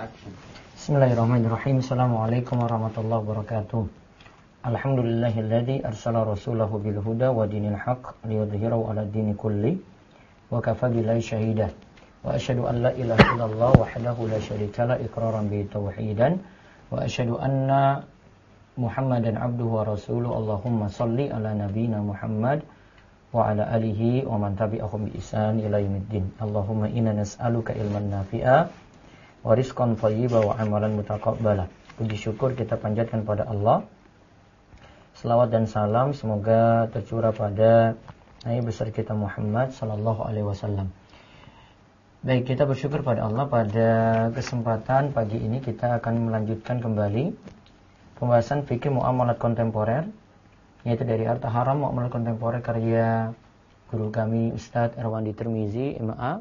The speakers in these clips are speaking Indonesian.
Bismillahirrahmanirrahim. Assalamualaikum warahmatullahi wabarakatuh. Alhamdulillahilladzi arsala rasulahu bil huda wa dinil haqq liyudhhirahu 'ala dini kulli wa kafa billahi shahida. Wa asyhadu an la ilaha illallah wahdahu la syarika la iqraran bi tauhidan wa asyhadu anna Muhammadan abduhu wa rasuluhu. Allahumma shalli ala nabiyyina Muhammad wa ala alihi wa man tabi'ahum bi ihsan ila yaumiddin. Allahumma inna nas'aluka ilman nafi'a wa rizqan thayyiban wa amalan mutaqabbala. Puji syukur kita panjatkan pada Allah. Selawat dan salam semoga tercurah pada Nabi besar kita Muhammad sallallahu alaihi wasallam. Baik, kita bersyukur pada Allah pada kesempatan pagi ini kita akan melanjutkan kembali pembahasan fikih muamalat kontemporer, yaitu dari Harta Haram Muamalat Kontemporer karya guru kami Ustadz Irwandi Tirmizi, MA.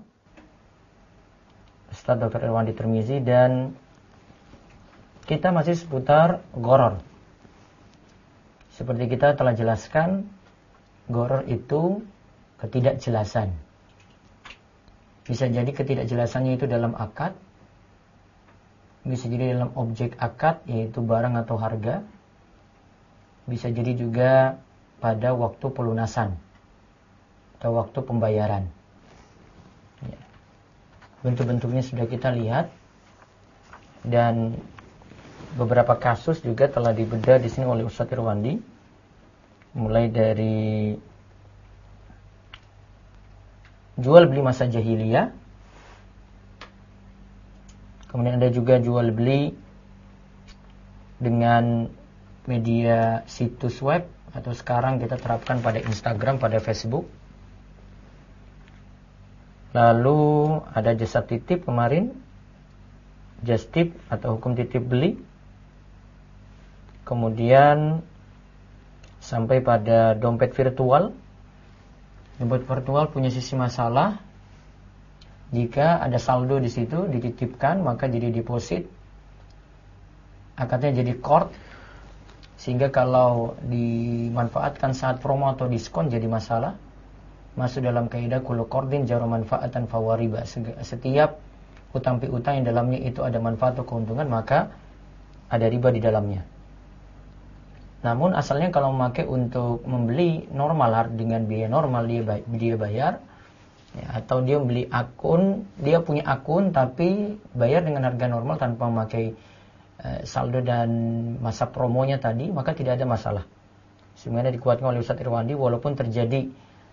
Ustadz Dr. Irwandi Tirmizi, dan kita masih seputar gharar. Seperti kita telah jelaskan, gharar itu ketidakjelasan. Bisa jadi ketidakjelasannya itu dalam akad, bisa jadi dalam objek akad, yaitu barang atau harga, bisa jadi juga pada waktu pelunasan atau waktu pembayaran. Bentuk-bentuknya sudah kita lihat, dan beberapa kasus juga telah dibedah di sini oleh Ustadz Irwandi, mulai dari jual beli masa jahiliyah, kemudian ada juga jual beli dengan media situs web, atau sekarang kita terapkan pada Instagram, pada Facebook. Lalu ada jasa titip kemarin, just tip atau hukum titip beli. Kemudian sampai pada dompet virtual. Dompet virtual punya sisi masalah. Jika ada saldo di situ dititipkan, maka jadi deposit. Akadnya jadi qard, sehingga kalau dimanfaatkan saat promo atau diskon jadi masalah. Masuk dalam kaidah kullu qardin jara manfaatan fawariba. Setiap hutang piutang yang dalamnya itu ada manfaat atau keuntungan, maka ada riba di dalamnya. Namun asalnya kalau memakai untuk membeli normal dengan biaya normal, dia bayar, ya, atau dia beli akun, dia punya akun tapi bayar dengan harga normal tanpa memakai saldo dan masa promonya tadi, maka tidak ada masalah. Sebenarnya dikuatkan oleh Ustadz Irwandi, walaupun terjadi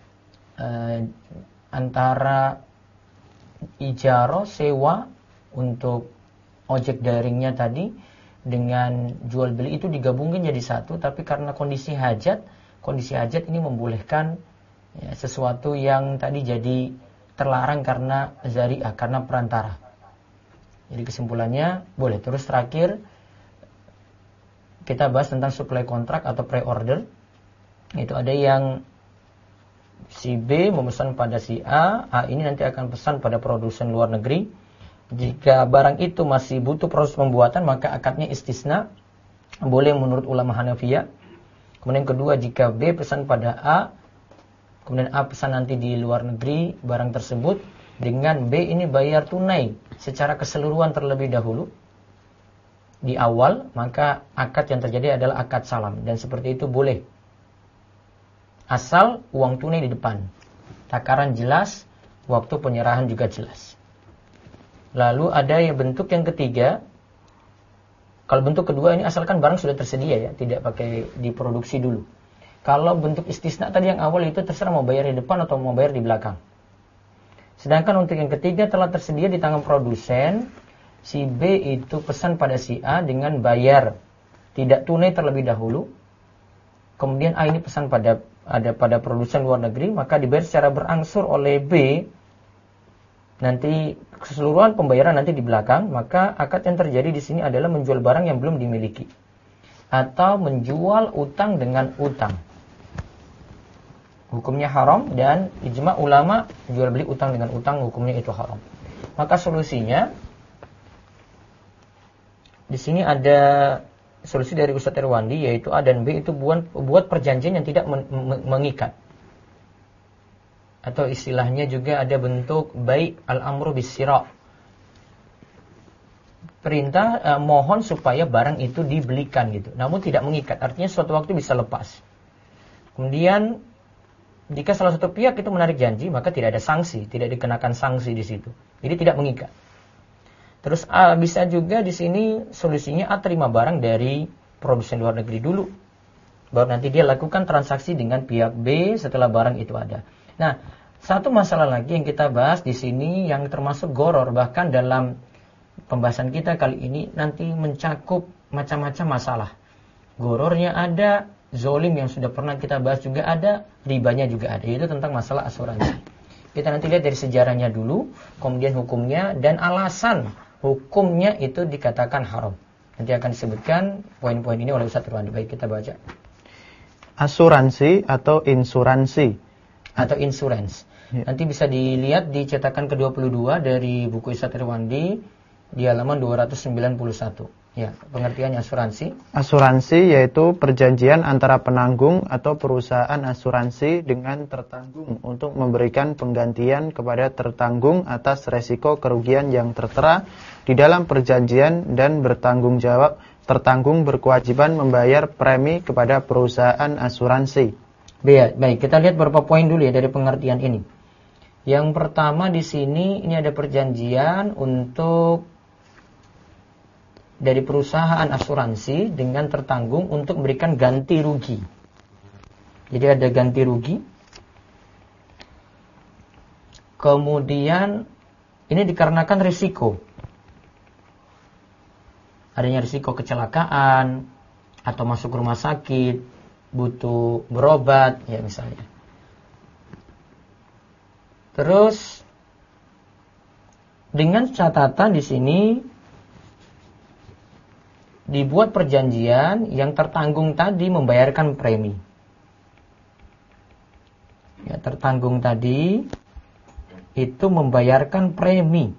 antara ijaro sewa untuk ojek daringnya tadi dengan jual beli itu digabungkan jadi satu, tapi karena kondisi hajat ini membolehkan ya, sesuatu yang tadi jadi terlarang karena zari'ah, karena perantara. Jadi kesimpulannya boleh. Terus terakhir kita bahas tentang supply kontrak atau pre-order. Itu ada yang si B memesan pada si A ini nanti akan pesan pada produsen luar negeri. Jika barang itu masih butuh proses pembuatan, maka akadnya istisna, boleh menurut ulama Hanafiyah. Kemudian kedua, jika B pesan pada A, kemudian A pesan nanti di luar negeri barang tersebut, dengan B ini bayar tunai secara keseluruhan terlebih dahulu di awal, maka akad yang terjadi adalah akad salam, dan seperti itu boleh. Asal uang tunai di depan, takaran jelas, waktu penyerahan juga jelas. Lalu ada yang bentuk yang ketiga. Kalau bentuk kedua ini asalkan barang sudah tersedia ya, tidak pakai diproduksi dulu. Kalau bentuk istisna tadi yang awal itu terserah mau bayar di depan atau mau bayar di belakang. Sedangkan untuk yang ketiga telah tersedia di tangan produsen, si B itu pesan pada si A dengan bayar tidak tunai terlebih dahulu. Kemudian A ini pesan pada produsen luar negeri, maka dibayar secara berangsur oleh B. Nanti keseluruhan pembayaran nanti di belakang, maka akad yang terjadi di sini adalah menjual barang yang belum dimiliki atau menjual utang dengan utang. Hukumnya haram, dan ijma ulama jual beli utang dengan utang hukumnya itu haram. Maka solusinya di sini ada solusi dari Ustadz Irwandi, yaitu A dan B itu buat perjanjian yang tidak mengikat. Atau istilahnya juga ada bentuk bai' al-amru bis-sira'. perintah mohon supaya barang itu dibelikan gitu. Namun tidak mengikat, artinya suatu waktu bisa lepas. Kemudian jika salah satu pihak itu menarik janji, maka tidak ada sanksi, tidak dikenakan sanksi di situ. Jadi tidak mengikat. Terus bisa juga di sini solusinya A terima barang dari produsen luar negeri dulu. Baru nanti dia lakukan transaksi dengan pihak B setelah barang itu ada. Nah, satu masalah lagi yang kita bahas di sini yang termasuk goror, bahkan dalam pembahasan kita kali ini nanti mencakup macam-macam masalah. Gorornya ada, zolim yang sudah pernah kita bahas juga ada, ribanya juga ada, yaitu tentang masalah asuransi. Kita nanti lihat dari sejarahnya dulu, kemudian hukumnya dan alasan hukumnya itu dikatakan haram. Nanti akan disebutkan poin-poin ini oleh Ustaz Irwandi. Baik, kita baca. Asuransi atau insuransi. Atau insurance. Ya. Nanti bisa dilihat di cetakan ke-22 dari buku Ustaz Irwandi di halaman 291. Ya, pengertiannya asuransi. Asuransi yaitu perjanjian antara penanggung atau perusahaan asuransi dengan tertanggung untuk memberikan penggantian kepada tertanggung atas resiko kerugian yang tertera di dalam perjanjian dan tertanggung berkewajiban membayar premi kepada perusahaan asuransi. Baik, kita lihat beberapa poin dulu ya dari pengertian ini. Yang pertama di sini ini ada perjanjian untuk dari perusahaan asuransi dengan tertanggung untuk memberikan ganti rugi. Jadi ada ganti rugi. Kemudian ini dikarenakan risiko. Adanya risiko kecelakaan atau masuk rumah sakit, butuh berobat ya misalnya. Terus dengan catatan di sini dibuat perjanjian yang tertanggung tadi membayarkan premi. Ya, tertanggung tadi itu membayarkan premi.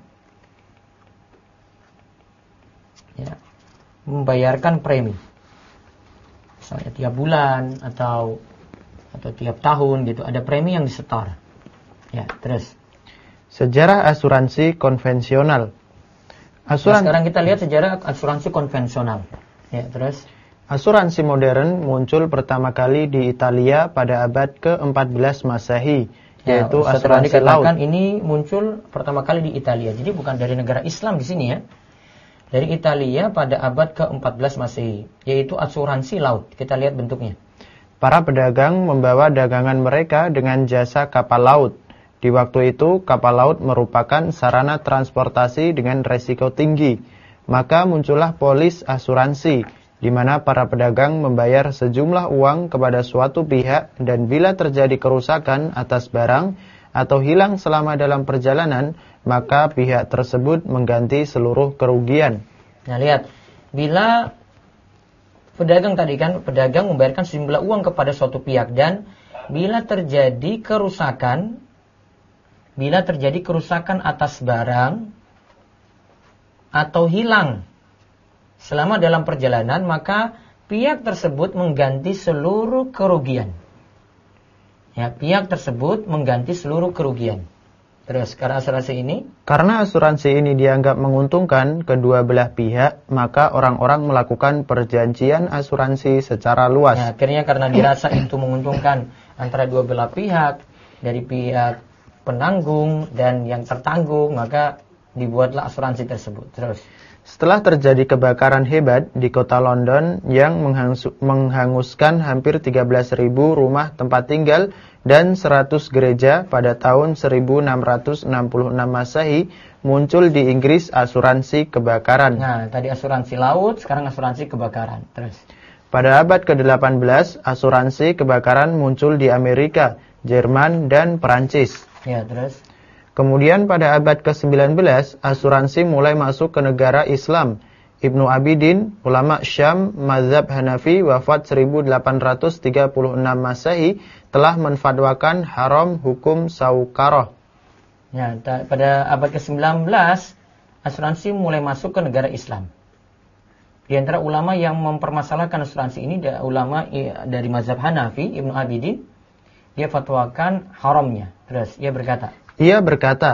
Ya, membayarkan premi. Misalnya tiap bulan atau tiap tahun gitu, ada premi yang disetor. Ya, terus sejarah asuransi konvensional. Sekarang kita lihat sejarah asuransi konvensional. Ya, terus asuransi modern muncul pertama kali di Italia pada abad ke-14 Masehi, yaitu asuransi laut. Ini muncul pertama kali di Italia. Jadi bukan dari negara Islam di sini ya. Dari Italia pada abad ke-14 Masehi, yaitu asuransi laut. Kita lihat bentuknya. Para pedagang membawa dagangan mereka dengan jasa kapal laut. Di waktu itu, kapal laut merupakan sarana transportasi dengan resiko tinggi. Maka muncullah polis asuransi, di mana para pedagang membayar sejumlah uang kepada suatu pihak dan bila terjadi kerusakan atas barang atau hilang selama dalam perjalanan, maka pihak tersebut mengganti seluruh kerugian. Nah, lihat. Bila pedagang tadi kan, pedagang membayarkan sejumlah uang kepada suatu pihak dan bila terjadi kerusakan atas barang atau hilang selama dalam perjalanan, maka pihak tersebut mengganti seluruh kerugian. Ya, pihak tersebut mengganti seluruh kerugian. Terus, karena asuransi ini dianggap menguntungkan kedua belah pihak, maka orang-orang melakukan perjanjian asuransi secara luas. Ya, akhirnya karena dirasa itu menguntungkan antara dua belah pihak, dari pihak penanggung dan yang tertanggung, maka dibuatlah asuransi tersebut. Terus, setelah terjadi kebakaran hebat di kota London yang menghanguskan hampir 13.000 rumah tempat tinggal dan 100 gereja pada tahun 1666 Masehi, muncul di Inggris asuransi kebakaran. Nah, tadi asuransi laut, sekarang asuransi kebakaran. Terus, pada abad ke-18, asuransi kebakaran muncul di Amerika, Jerman, dan Perancis. Ya, terus. Kemudian pada abad ke-19, asuransi mulai masuk ke negara Islam. Ibnu Abidin, ulama Syam, mazhab Hanafi, wafat 1836 Masehi, telah menfatwakan haram hukum saukaroh. Ya, pada abad ke-19, asuransi mulai masuk ke negara Islam. Di antara ulama yang mempermasalahkan asuransi ini, ulama dari mazhab Hanafi, Ibnu Abidin, dia fatwakan haramnya. Terus, ia berkata,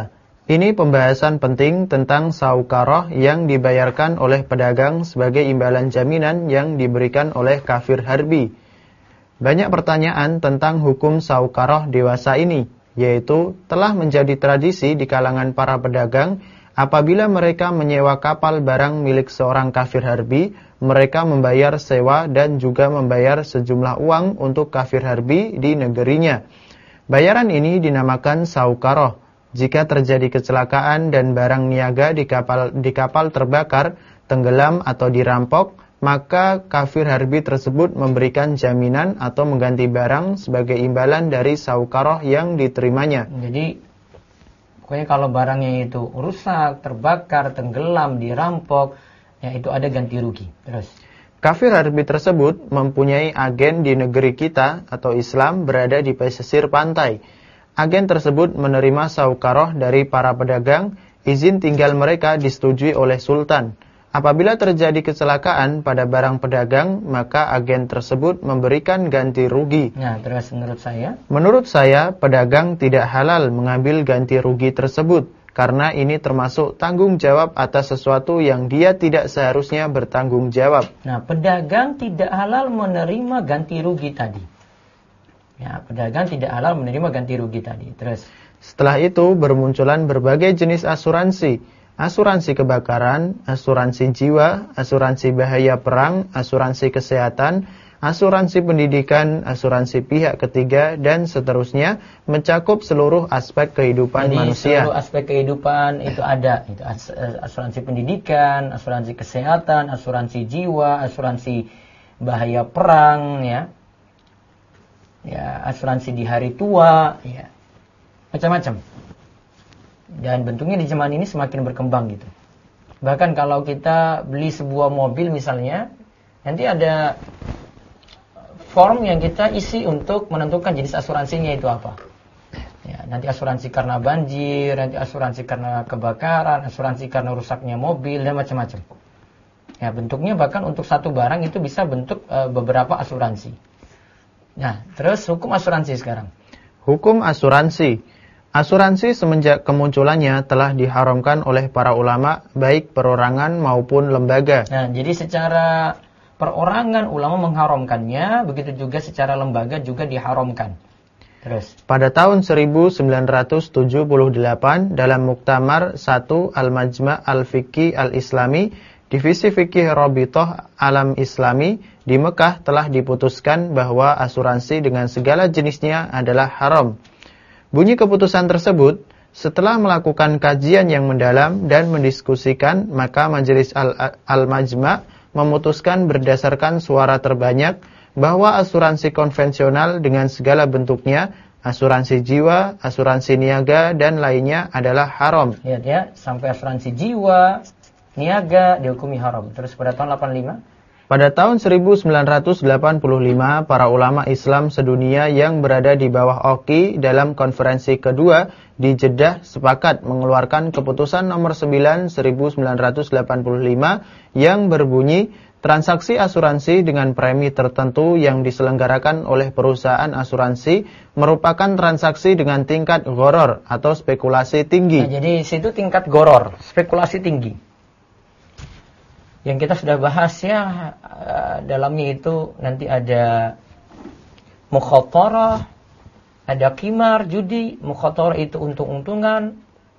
Ini pembahasan penting tentang saukaroh yang dibayarkan oleh pedagang sebagai imbalan jaminan yang diberikan oleh kafir harbi. Banyak pertanyaan tentang hukum saukaroh dewasa ini, yaitu telah menjadi tradisi di kalangan para pedagang apabila mereka menyewa kapal barang milik seorang kafir harbi, mereka membayar sewa dan juga membayar sejumlah uang untuk kafir harbi di negerinya. Bayaran ini dinamakan saukaroh. Jika terjadi kecelakaan dan barang niaga di kapal terbakar, tenggelam atau dirampok, maka kafir harbi tersebut memberikan jaminan atau mengganti barang sebagai imbalan dari saukaroh yang diterimanya. Jadi, pokoknya kalau barangnya itu rusak, terbakar, tenggelam, dirampok, ya itu ada ganti rugi. Terus, kafir harbi tersebut mempunyai agen di negeri kita atau Islam berada di pesisir pantai. Agen tersebut menerima saukaroh dari para pedagang, izin tinggal mereka disetujui oleh sultan. Apabila terjadi kecelakaan pada barang pedagang, maka agen tersebut memberikan ganti rugi. Nah, terus Menurut saya, pedagang tidak halal mengambil ganti rugi tersebut, karena ini termasuk tanggung jawab atas sesuatu yang dia tidak seharusnya bertanggung jawab. Nah, pedagang tidak halal menerima ganti rugi tadi. Ya, pedagang tidak halal menerima ganti rugi tadi. Terus, setelah itu bermunculan berbagai jenis asuransi. Asuransi kebakaran, asuransi jiwa, asuransi bahaya perang, asuransi kesehatan, asuransi pendidikan, asuransi pihak ketiga, dan seterusnya, mencakup seluruh aspek kehidupan manusia. Seluruh aspek kehidupan itu ada. Itu asuransi pendidikan, asuransi kesehatan, asuransi jiwa, asuransi bahaya perang, ya, asuransi di hari tua, ya, macam-macam. Dan bentuknya di zaman ini semakin berkembang gitu. Bahkan kalau kita beli sebuah mobil misalnya, nanti ada form yang kita isi untuk menentukan jenis asuransinya itu apa. Ya, nanti asuransi karena banjir, nanti asuransi karena kebakaran, asuransi karena rusaknya mobil, dan macam-macam. Ya, bentuknya bahkan untuk satu barang itu bisa bentuk beberapa asuransi. Nah, terus hukum asuransi sekarang. Hukum asuransi. Asuransi semenjak kemunculannya telah diharamkan oleh para ulama, baik perorangan maupun lembaga. Nah, jadi secara perorangan ulama mengharamkannya, begitu juga secara lembaga juga diharamkan. Terus, pada tahun 1978 dalam Muktamar 1 Al-Majma' Al-Fiqhi Al-Islami, Divisi Fikih Rabithah Alam Islami di Mekah telah diputuskan bahwa asuransi dengan segala jenisnya adalah haram. Bunyi keputusan tersebut, setelah melakukan kajian yang mendalam dan mendiskusikan, maka Majelis Al-Majma' memutuskan berdasarkan suara terbanyak bahwa asuransi konvensional dengan segala bentuknya, asuransi jiwa, asuransi niaga, dan lainnya adalah haram. Lihat ya, sampai asuransi jiwa, niaga dihukumi haram. Terus pada tahun 85? Pada tahun 1985, para ulama Islam sedunia yang berada di bawah OKI dalam konferensi kedua di Jeddah sepakat mengeluarkan keputusan nomor 9 1985 yang berbunyi, transaksi asuransi dengan premi tertentu yang diselenggarakan oleh perusahaan asuransi merupakan transaksi dengan tingkat gharar atau spekulasi tinggi. Nah, jadi situ tingkat gharar, spekulasi tinggi. Yang kita sudah bahas ya, dalamnya itu nanti ada mukhatarah, ada qimar, judi. Mukhatarah itu untung-untungan,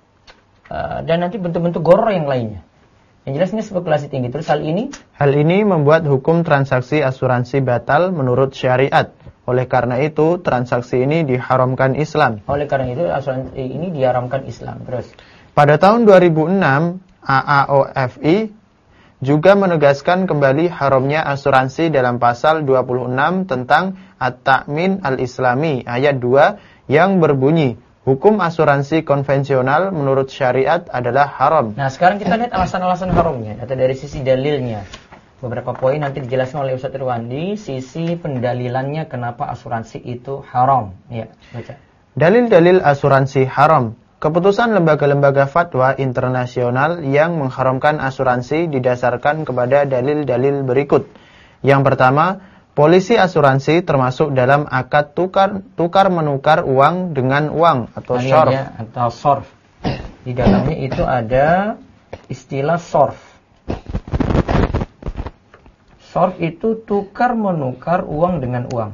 dan nanti bentuk-bentuk gharar yang lainnya. Yang jelas ini spekulasi tinggi. Terus hal ini membuat hukum transaksi asuransi batal menurut syariat. Oleh karena itu, transaksi ini diharamkan Islam. Oleh karena itu, asuransi ini diharamkan Islam. Terus, pada tahun 2006, AAOFI juga menegaskan kembali haramnya asuransi dalam pasal 26 tentang At-Ta'min Al-Islami ayat 2 yang berbunyi, hukum asuransi konvensional menurut syariat adalah haram. Nah, sekarang kita lihat alasan-alasan haramnya atau dari sisi dalilnya. Beberapa poin nanti dijelaskan oleh Ustaz Irwandi, sisi pendalilannya kenapa asuransi itu haram. Ya, baca. Dalil-dalil asuransi haram. Keputusan lembaga-lembaga fatwa internasional yang mengharamkan asuransi didasarkan kepada dalil-dalil berikut. Yang pertama, polisi asuransi termasuk dalam akad tukar-menukar uang dengan uang atau syarf. Atau syarf. Di dalamnya itu ada istilah sorf. Sorf itu tukar menukar uang dengan uang.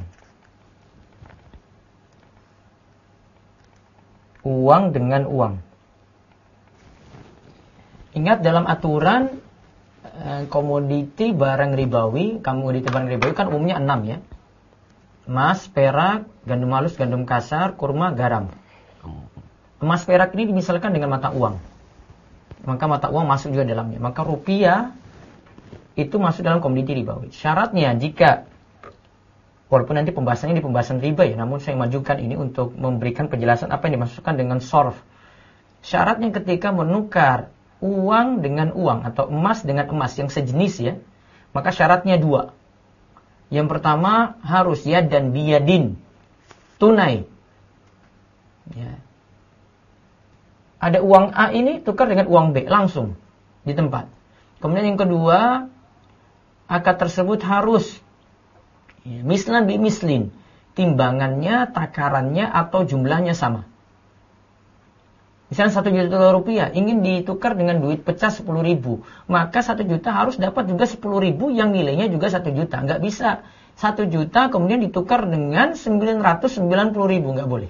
Uang dengan uang. Ingat dalam aturan komoditi barang ribawi kan umumnya 6 ya. Emas, perak, gandum halus, gandum kasar, kurma, garam. Emas, perak ini dimisalkan dengan mata uang. Maka mata uang masuk juga dalamnya. Maka rupiah itu masuk dalam komoditi ribawi. Syaratnya jika, walaupun nanti pembahasannya di pembahasan riba ya, namun saya majukan ini untuk memberikan penjelasan apa yang dimaksudkan dengan sorf. Syaratnya ketika menukar uang dengan uang atau emas dengan emas yang sejenis ya, maka syaratnya 2. Yang pertama harus yad dan biyadin, tunai. Ya. Ada uang A ini tukar dengan uang B langsung di tempat. Kemudian yang kedua, akad tersebut harus mislan bi mislin, timbangannya, takarannya atau jumlahnya sama. Misalnya 1 juta rupiah ingin ditukar dengan duit pecah 10.000, maka 1 juta harus dapat juga 10.000 yang nilainya juga 1 juta. Nggak bisa 1 juta kemudian ditukar dengan 990.000, nggak boleh.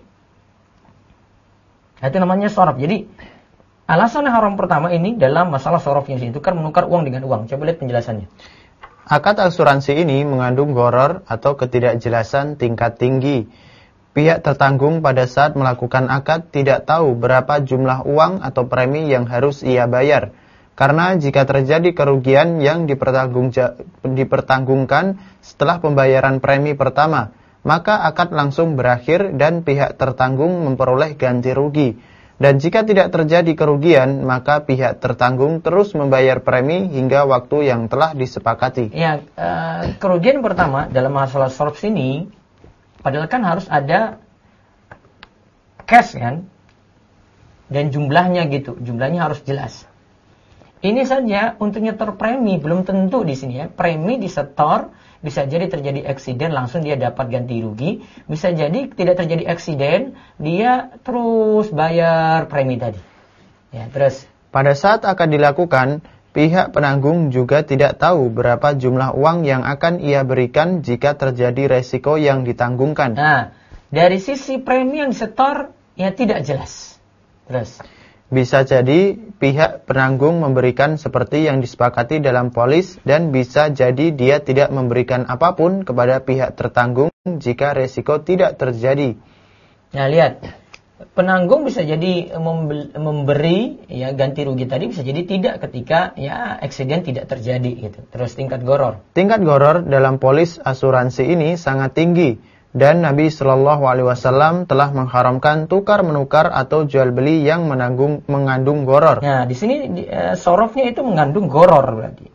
Itu namanya soraf. Jadi alasan haram pertama ini dalam masalah sorafnya sini, tukar menukar uang dengan uang. Coba lihat penjelasannya. Akad asuransi ini mengandung gharar atau ketidakjelasan tingkat tinggi. Pihak tertanggung pada saat melakukan akad tidak tahu berapa jumlah uang atau premi yang harus ia bayar. Karena jika terjadi kerugian yang dipertanggungkan setelah pembayaran premi pertama, maka akad langsung berakhir dan pihak tertanggung memperoleh ganti rugi. Dan jika tidak terjadi kerugian, maka pihak tertanggung terus membayar premi hingga waktu yang telah disepakati. Ya, kerugian pertama dalam masalah sorf ini, padahal kan harus ada cash kan, dan jumlahnya gitu, jumlahnya harus jelas. Ini saja untuk nyetor premi belum tentu di sini ya. Premi disetor, bisa jadi terjadi eksiden langsung dia dapat ganti rugi, bisa jadi tidak terjadi eksiden dia terus bayar premi tadi. Ya, terus pada saat akan dilakukan, pihak penanggung juga tidak tahu berapa jumlah uang yang akan ia berikan jika terjadi resiko yang ditanggungkan. Nah, dari sisi premi yang disetor, ya tidak jelas. Terus bisa jadi pihak penanggung memberikan seperti yang disepakati dalam polis dan bisa jadi dia tidak memberikan apapun kepada pihak tertanggung jika resiko tidak terjadi. Nah, lihat. Penanggung bisa jadi memberi ya ganti rugi tadi, bisa jadi tidak ketika ya eksiden tidak terjadi gitu. Terus tingkat gharar. Tingkat gharar dalam polis asuransi ini sangat tinggi dan Nabi Shallallahu Alaihi Wasallam telah mengharamkan tukar menukar atau jual beli yang mengandung gharar. Nah, di sini sorofnya itu mengandung gharar berarti.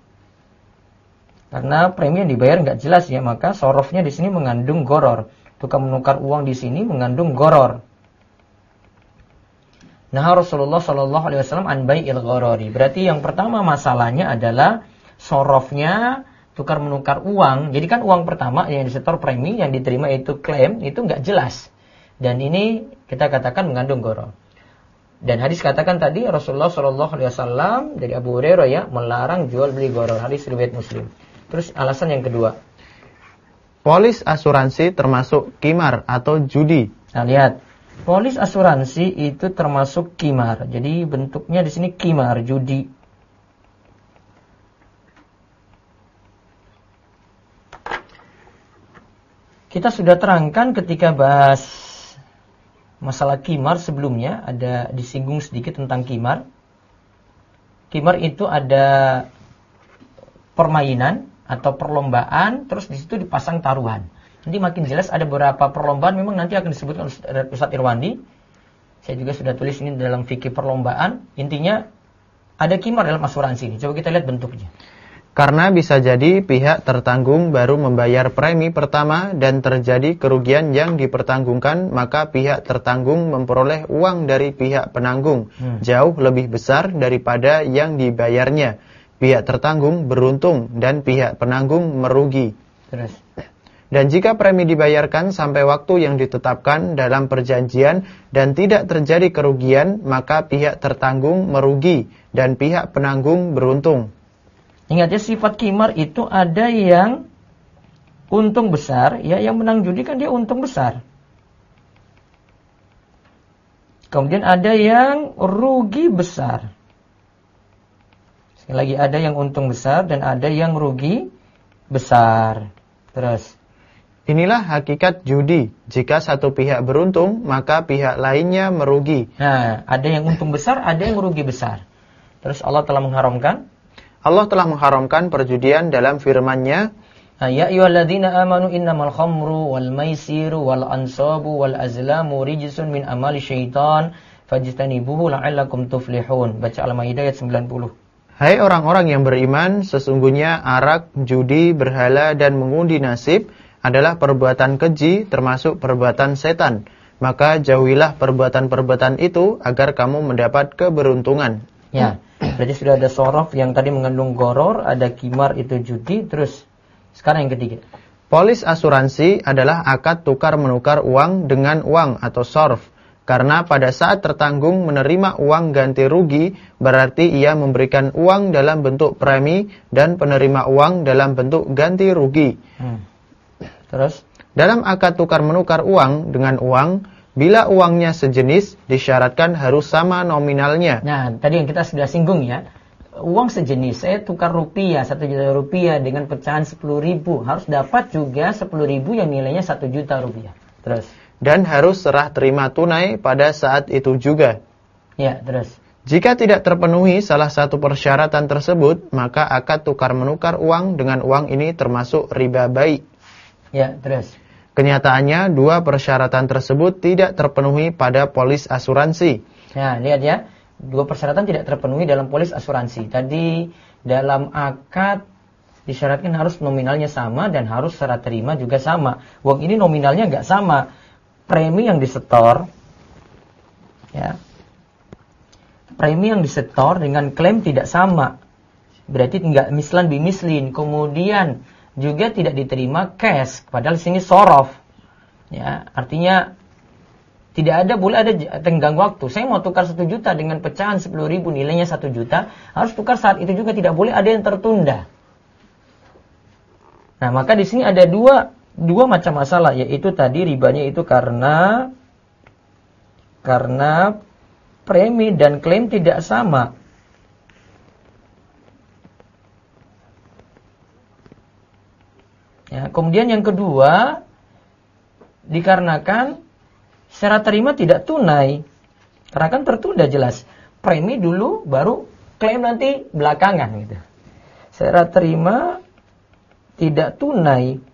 Karena premi yang dibayar nggak jelas ya, maka sorofnya di sini mengandung gharar. Tukar menukar uang di sini mengandung gharar. Nah, Rasulullah Shallallahu Alaihi Wasallam an bai'il gharari. Berarti yang pertama masalahnya adalah sorofnya tukar menukar uang. Jadi kan uang pertama yang disetor premi, yang diterima itu klaim, itu nggak jelas. Dan ini kita katakan mengandung gharar. Dan hadis katakan tadi Rasulullah Shallallahu Alaihi Wasallam dari Abu Hurairah ya melarang jual beli gharar. Hadis riwayat Muslim. Terus alasan yang kedua, polis asuransi termasuk qimar atau judi. Nah, lihat. Polis asuransi itu termasuk qimar. Jadi bentuknya di sini qimar, judi. Kita sudah terangkan ketika bahas masalah qimar sebelumnya, ada disinggung sedikit tentang qimar. Qimar itu ada permainan atau perlombaan, terus di situ dipasang taruhan. Nanti makin jelas ada beberapa perlombaan memang nanti akan disebutkan Ustaz Irwandi. Saya juga sudah tulis ini dalam fikih perlombaan. Intinya ada qimar dalam asuransi ini. Coba kita lihat bentuknya. Karena bisa jadi pihak tertanggung baru membayar premi pertama dan terjadi kerugian yang dipertanggungkan, maka pihak tertanggung memperoleh uang dari pihak penanggung jauh lebih besar daripada yang dibayarnya. Pihak tertanggung beruntung dan pihak penanggung merugi. Terus Dan jika premi dibayarkan sampai waktu yang ditetapkan dalam perjanjian dan tidak terjadi kerugian, maka pihak tertanggung merugi dan pihak penanggung beruntung. Ingat ya, sifat qimar itu ada yang untung besar, ya, yang menang judi kan dia untung besar. Kemudian ada yang rugi besar. Sekali lagi, ada yang untung besar dan ada yang rugi besar. Terus, inilah hakikat judi. Jika satu pihak beruntung, maka pihak lainnya merugi. nah, ada yang untung besar, ada yang rugi besar. Terus Allah telah mengharamkan. Allah telah mengharamkan perjudian dalam firman-Nya, Ya ayyuhalladzina amanu innamal khamru wal maisiru wal ansabu wal azlamu rijsun min amali syaitan fajtanibuhu la'allakum tuflihun. Baca Al-Maidah ayat 90. hai orang-orang yang beriman, sesungguhnya arak, judi, berhala, dan mengundi nasib adalah perbuatan keji, termasuk perbuatan setan. Maka jauhilah perbuatan-perbuatan itu agar kamu mendapat keberuntungan. Ya, berarti sudah ada sorof yang tadi mengandung goror, ada qimar itu judi, terus sekarang yang ketiga. Polis asuransi adalah akad tukar-menukar uang dengan uang atau sorf. Karena pada saat tertanggung menerima uang ganti rugi, berarti ia memberikan uang dalam bentuk premi dan penerima uang dalam bentuk ganti rugi. Terus? Dalam akad tukar-menukar uang dengan uang, bila uangnya sejenis, disyaratkan harus sama nominalnya. Nah, tadi yang kita sudah singgung ya. Uang sejenis, saya tukar rupiah, 1 juta rupiah dengan pecahan 10.000. Harus dapat juga 10.000 yang nilainya 1 juta rupiah. Terus? Dan harus serah terima tunai pada saat itu juga. Ya, terus. Jika tidak terpenuhi salah satu persyaratan tersebut, maka akad tukar-menukar uang dengan uang ini termasuk riba baik. Ya, terus. Kenyataannya, dua persyaratan tersebut tidak terpenuhi pada polis asuransi. Nah, lihat ya. Dua persyaratan tidak terpenuhi dalam polis asuransi. Tadi dalam akad disyaratkan harus nominalnya sama dan harus serah terima juga sama. Uang ini nominalnya nggak sama. Premi yang disetor, ya, premi yang disetor dengan klaim tidak sama, berarti nggak mislan bimislin. Kemudian juga tidak diterima cash, padahal di sini sorof, ya, artinya tidak ada, boleh ada tenggang waktu. Saya mau tukar 1 juta dengan pecahan 10.000 nilainya 1 juta, harus tukar saat itu juga, tidak boleh ada yang tertunda. Nah, maka di sini ada dua macam masalah, yaitu tadi ribanya itu karena premi dan klaim tidak sama. Ya, kemudian yang kedua, dikarenakan serah terima tidak tunai. Karena kan tertunda jelas. Premi dulu baru klaim nanti belakangan gitu. Serah terima tidak tunai.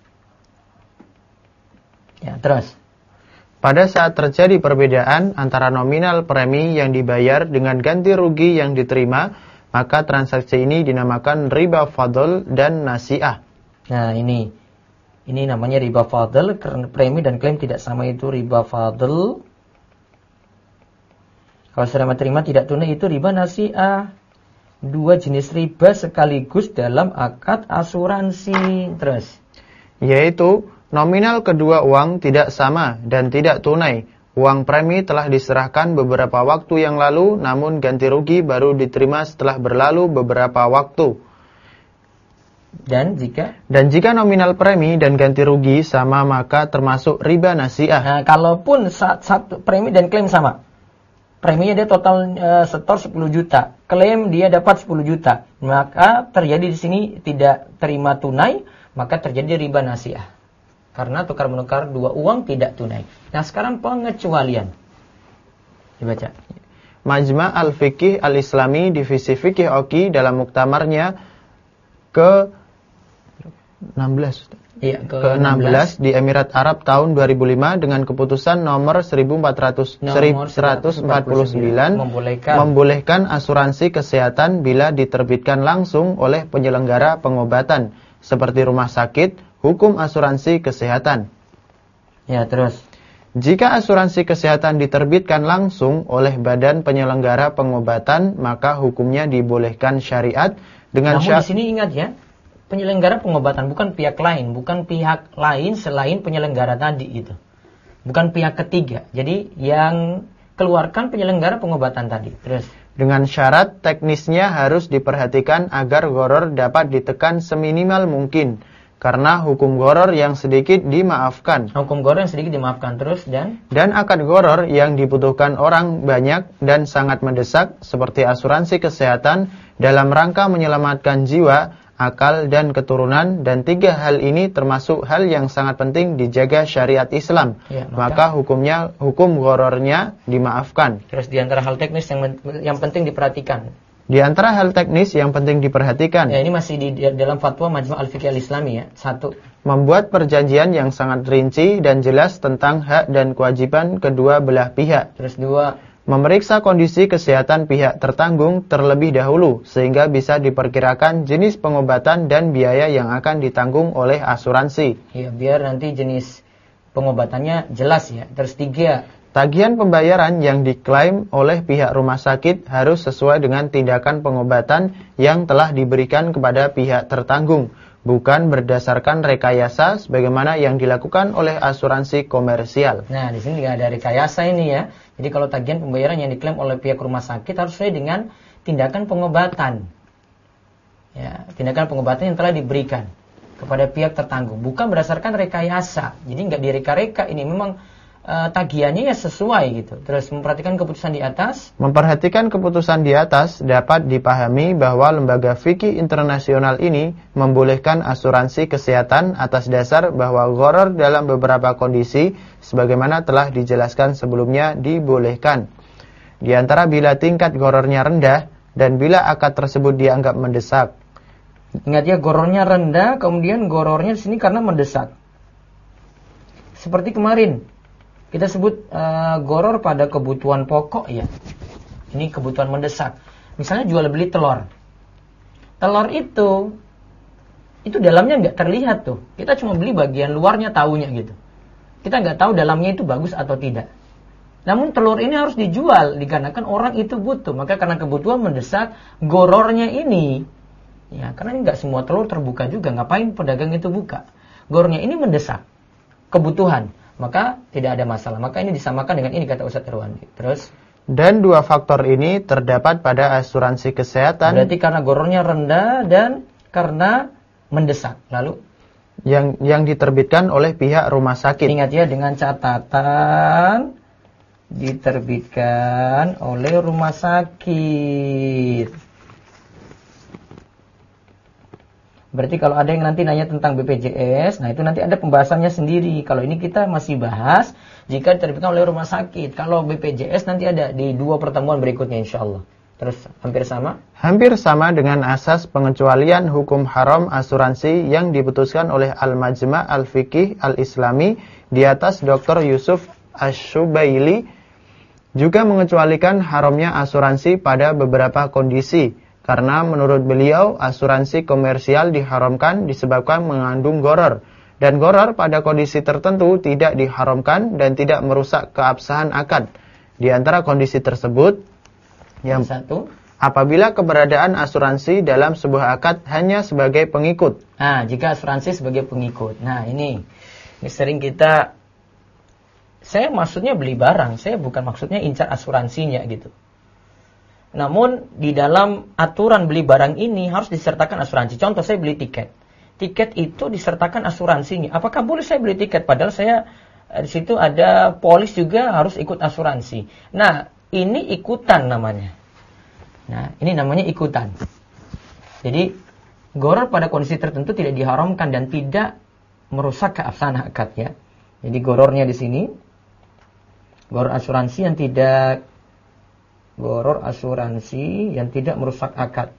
Ya, terus. Pada saat terjadi perbedaan antara nominal premi yang dibayar dengan ganti rugi yang diterima, maka transaksi ini dinamakan riba fadl dan nasi'ah. Nah, ini namanya riba fadl, karena premi dan klaim tidak sama, itu riba fadl. Kalau serah terima tidak tunai itu riba nasi'ah. Dua jenis riba sekaligus dalam akad asuransi. Terus. Yaitu nominal kedua uang tidak sama dan tidak tunai. Uang premi telah diserahkan beberapa waktu yang lalu, namun ganti rugi baru diterima setelah berlalu beberapa waktu. Dan jika nominal premi dan ganti rugi sama, maka termasuk riba nasi'ah. Nah, kalaupun satu premi dan klaim sama. Preminya dia total setor 10 juta, klaim dia dapat 10 juta. Maka terjadi di sini tidak terima tunai, maka terjadi riba nasi'ah. Karena tukar-menukar dua uang tidak tunai. Nah, sekarang pengecualian. Dibaca. Majma' al-Fiqih al-Islami Divisi Fiqih Oki dalam muktamarnya ke-16 di Emirat Arab tahun 2005 dengan keputusan nomor 149 membolehkan asuransi kesehatan bila diterbitkan langsung oleh penyelenggara pengobatan seperti rumah sakit, hukum asuransi kesehatan. Ya, terus. Jika asuransi kesehatan diterbitkan langsung oleh badan penyelenggara pengobatan, maka hukumnya dibolehkan syariat dengan Namun di sini ingat ya, penyelenggara pengobatan, bukan pihak lain selain penyelenggara tadi gitu. Bukan pihak ketiga. Jadi yang keluarkan penyelenggara pengobatan tadi. Terus dengan syarat teknisnya harus diperhatikan agar gharar dapat ditekan seminimal mungkin. Karena hukum gharar yang sedikit dimaafkan. Hukum gharar yang sedikit dimaafkan. Terus dan akad gharar yang dibutuhkan orang banyak dan sangat mendesak seperti asuransi kesehatan dalam rangka menyelamatkan jiwa, akal dan keturunan, dan 3 hal ini termasuk hal yang sangat penting dijaga syariat Islam. Ya, maka hukum ghararnya dimaafkan. Terus di antara hal teknis yang penting diperhatikan. Di antara hal teknis yang penting diperhatikan. Ya, ini masih di dalam fatwa Majma' Al-Fiqh Al-Islami ya. 1. Membuat perjanjian yang sangat rinci dan jelas tentang hak dan kewajiban kedua belah pihak. Terus 2. Memeriksa kondisi kesehatan pihak tertanggung terlebih dahulu sehingga bisa diperkirakan jenis pengobatan dan biaya yang akan ditanggung oleh asuransi. Ya, biar nanti jenis pengobatannya jelas ya. Terus 3. Tagihan pembayaran yang diklaim oleh pihak rumah sakit harus sesuai dengan tindakan pengobatan yang telah diberikan kepada pihak tertanggung, bukan berdasarkan rekayasa sebagaimana yang dilakukan oleh asuransi komersial. Nah, di sini nggak ada rekayasa ini ya. Jadi kalau tagihan pembayaran yang diklaim oleh pihak rumah sakit harus sesuai dengan tindakan pengobatan. Ya, tindakan pengobatan yang telah diberikan kepada pihak tertanggung, bukan berdasarkan rekayasa. Jadi nggak direka-reka, ini memang tagihannya ya sesuai gitu. Terus memperhatikan keputusan di atas. Memperhatikan keputusan di atas dapat dipahami bahwa lembaga fikih internasional ini membolehkan asuransi kesehatan atas dasar bahwa gharar dalam beberapa kondisi sebagaimana telah dijelaskan sebelumnya dibolehkan. Di antara bila tingkat ghararnya rendah dan bila akad tersebut dianggap mendesak. Ingat ya, ghararnya rendah, kemudian ghararnya di sini karena mendesak. Seperti kemarin kita sebut gharar pada kebutuhan pokok ya. Ini kebutuhan mendesak. Misalnya jual beli telur. Telur itu dalamnya nggak terlihat tuh. Kita cuma beli bagian luarnya taunya gitu. Kita nggak tahu dalamnya itu bagus atau tidak. Namun telur ini harus dijual dikarenakan orang itu butuh. Maka karena kebutuhan mendesak, ghararnya ini ya, karena ini nggak semua telur terbuka juga. Ngapain pedagang itu buka? Ghararnya ini mendesak kebutuhan. Maka tidak ada masalah. Maka ini disamakan dengan ini kata Ustaz Irwandi. Terus dan 2 faktor ini terdapat pada asuransi kesehatan. Berarti karena ghalarnya rendah dan karena mendesak. Lalu yang diterbitkan oleh pihak rumah sakit. Ingat ya, dengan catatan diterbitkan oleh rumah sakit. Berarti kalau ada yang nanti nanya tentang BPJS, nah itu nanti ada pembahasannya sendiri. Kalau ini kita masih bahas jika diterbitkan oleh rumah sakit. Kalau BPJS nanti ada di 2 pertemuan berikutnya insyaAllah. Terus hampir sama? Hampir sama dengan asas pengecualian hukum haram asuransi yang diputuskan oleh Al-Majma' Al-Fiqh Al-Islami di atas Dr. Yusuf Ash-Shubaili. Juga mengecualikan haramnya asuransi pada beberapa kondisi. Karena menurut beliau asuransi komersial diharamkan disebabkan mengandung gharar. Dan gharar pada kondisi tertentu tidak diharamkan dan tidak merusak keabsahan akad. Di antara kondisi tersebut, yang 1, apabila keberadaan asuransi dalam sebuah akad hanya sebagai pengikut. Nah, jika asuransi sebagai pengikut. Nah, ini sering saya maksudnya beli barang, saya bukan maksudnya incar asuransinya gitu. Namun di dalam aturan beli barang ini harus disertakan asuransi. Contoh, saya beli tiket. Tiket itu disertakan asuransinya. Apakah boleh saya beli tiket padahal saya di situ ada polis juga harus ikut asuransi. Nah, ini ikutan namanya. Nah, ini namanya ikutan. Jadi gharar pada kondisi tertentu tidak diharamkan dan tidak merusak keabsahan akad ya. Jadi ghararnya di sini gharar asuransi yang tidak merusak akad.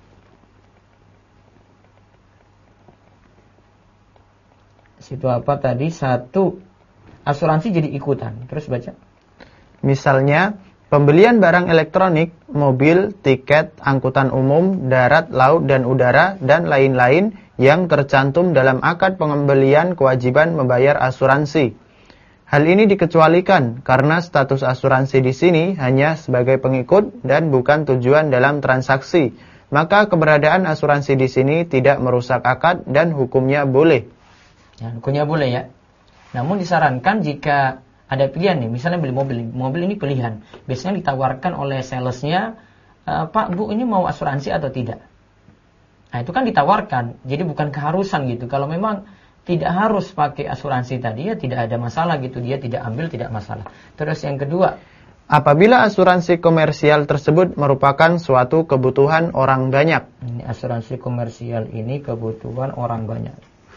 Situ apa tadi? 1, asuransi jadi ikutan. Terus baca. Misalnya, pembelian barang elektronik, mobil, tiket, angkutan umum, darat, laut, dan udara, dan lain-lain yang tercantum dalam akad pengembalian kewajiban membayar asuransi. Hal ini dikecualikan karena status asuransi di sini hanya sebagai pengikut dan bukan tujuan dalam transaksi. maka keberadaan asuransi di sini tidak merusak akad dan hukumnya boleh. Ya, hukumnya boleh ya. Namun disarankan jika ada pilihan nih, misalnya beli mobil ini pilihan. Biasanya ditawarkan oleh salesnya, Pak, Bu, ini mau asuransi atau tidak? Nah, itu kan ditawarkan, jadi bukan keharusan gitu. Kalau memang tidak harus pakai asuransi tadi, ya tidak ada masalah gitu. Dia tidak ambil, tidak masalah. Terus yang kedua, apabila asuransi komersial tersebut merupakan suatu kebutuhan orang banyak. Ini asuransi komersial ini kebutuhan orang banyak.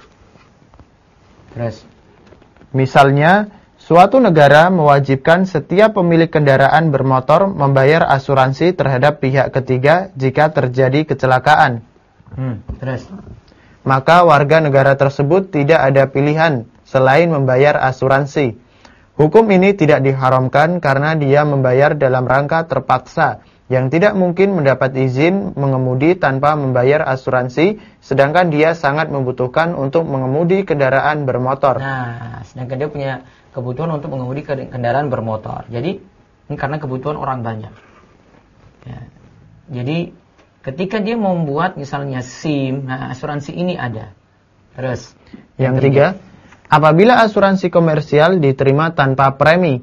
Terus, misalnya, suatu negara mewajibkan setiap pemilik kendaraan bermotor membayar asuransi terhadap pihak ketiga jika terjadi kecelakaan. Terus, maka warga negara tersebut tidak ada pilihan selain membayar asuransi. Hukum ini tidak diharamkan karena dia membayar dalam rangka terpaksa yang tidak mungkin mendapat izin mengemudi tanpa membayar asuransi, sedangkan dia sangat membutuhkan untuk mengemudi kendaraan bermotor. Nah, sedangkan dia punya kebutuhan untuk mengemudi kendaraan bermotor. Jadi, ini karena kebutuhan orang banyak. Ya. Jadi, ketika dia mau membuat misalnya SIM, nah asuransi ini ada. Terus, yang ketiga, apabila asuransi komersial diterima tanpa premi.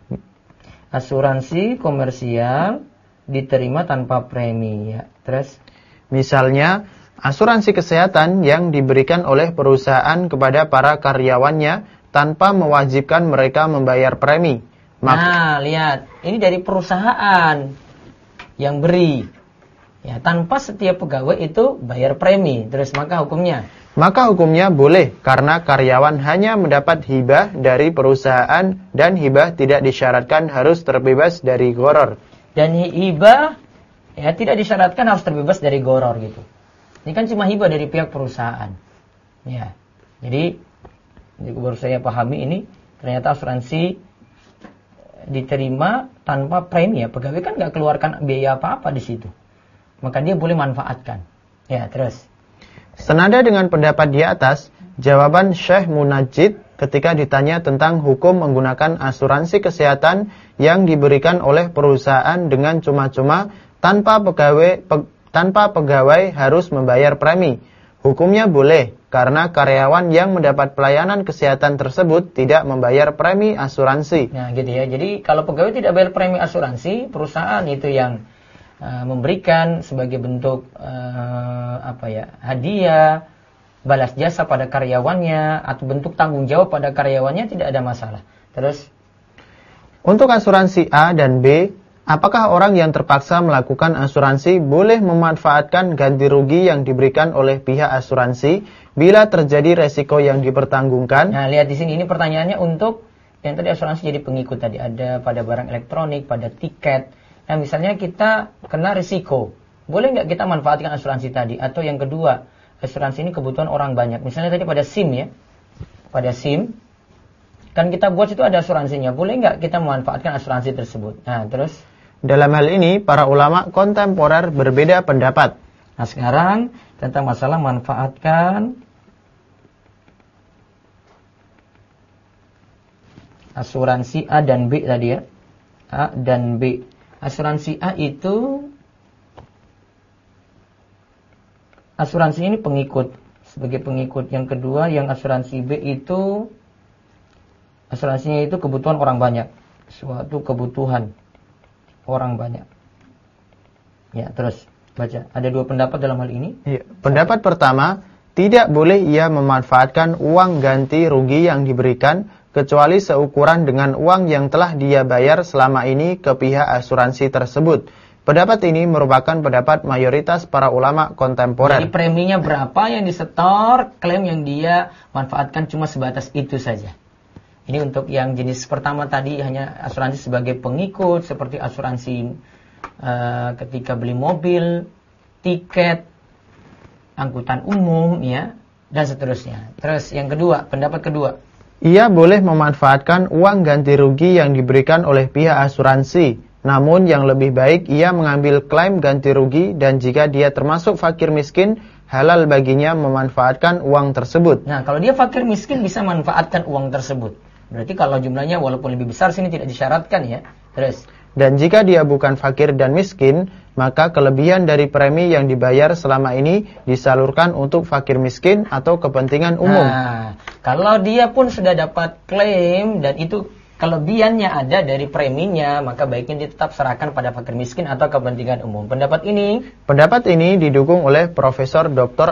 Asuransi komersial diterima tanpa premi ya. Terus, misalnya asuransi kesehatan yang diberikan oleh perusahaan kepada para karyawannya tanpa mewajibkan mereka membayar premi. Nah, lihat, ini dari perusahaan yang beri. Ya, tanpa setiap pegawai itu bayar premi. Terus maka hukumnya? Maka hukumnya boleh karena karyawan hanya mendapat hibah dari perusahaan dan hibah tidak disyaratkan harus terbebas dari gharar. Dan hibah ya tidak disyaratkan harus terbebas dari gharar gitu. Ini kan cuma hibah dari pihak perusahaan. Ya. Jadi baru saya pahami ini ternyata asuransi diterima tanpa premi ya. Pegawai kan nggak keluarkan biaya apa-apa di situ. Maka dia boleh manfaatkan. Ya, terus. Senada dengan pendapat di atas, jawaban Syekh Munajjid ketika ditanya tentang hukum menggunakan asuransi kesehatan yang diberikan oleh perusahaan dengan cuma-cuma tanpa pegawai harus membayar premi. Hukumnya boleh karena karyawan yang mendapat pelayanan kesehatan tersebut tidak membayar premi asuransi. Nah, gitu ya. Jadi kalau pegawai tidak bayar premi asuransi, perusahaan itu yang memberikan sebagai bentuk hadiah, balas jasa pada karyawannya atau bentuk tanggung jawab pada karyawannya tidak ada masalah. Terus untuk asuransi A dan B, apakah orang yang terpaksa melakukan asuransi boleh memanfaatkan ganti rugi yang diberikan oleh pihak asuransi bila terjadi resiko yang dipertanggungkan? Nah, lihat di sini ini pertanyaannya untuk yang tadi asuransi jadi pengikut tadi ada pada barang elektronik, pada tiket. Nah, misalnya kita kena risiko, boleh nggak kita manfaatkan asuransi tadi? Atau yang kedua, asuransi ini kebutuhan orang banyak. Misalnya tadi pada SIM ya, pada SIM, kan kita buat itu ada asuransinya. Boleh nggak kita memanfaatkan asuransi tersebut? Nah, terus? Dalam hal ini, para ulama kontemporer berbeda pendapat. Nah, sekarang tentang masalah manfaatkan asuransi A dan B tadi ya. A dan B. Asuransi A itu asuransi ini pengikut, sebagai pengikut. Yang kedua yang asuransi B itu asuransinya itu kebutuhan orang banyak, suatu kebutuhan orang banyak. Ya, terus baca. Ada dua pendapat dalam hal ini. Ya, pendapat pertama, tidak boleh ia memanfaatkan uang ganti rugi yang diberikan kecuali seukuran dengan uang yang telah dia bayar selama ini ke pihak asuransi tersebut. Pendapat ini merupakan pendapat mayoritas para ulama kontemporer. Jadi preminya berapa yang disetor, klaim yang dia manfaatkan cuma sebatas itu saja. Ini untuk yang jenis pertama tadi hanya asuransi sebagai pengikut, seperti asuransi ketika beli mobil, tiket, angkutan umum, ya, dan seterusnya. Terus yang kedua, pendapat kedua. Ia boleh memanfaatkan uang ganti rugi yang diberikan oleh pihak asuransi. Namun yang lebih baik ia mengambil klaim ganti rugi dan jika dia termasuk fakir miskin, halal baginya memanfaatkan uang tersebut. Nah, kalau dia fakir miskin bisa manfaatkan uang tersebut. Berarti kalau jumlahnya walaupun lebih besar sini tidak disyaratkan ya. Terus Dan jika dia bukan fakir dan miskin, maka kelebihan dari premi yang dibayar selama ini disalurkan untuk fakir miskin atau kepentingan umum. Nah, kalau dia pun sudah dapat klaim dan itu kelebihannya ada dari preminya, maka baiknya dia tetap serahkan pada fakir miskin atau kepentingan umum. Pendapat ini didukung oleh Profesor Dr.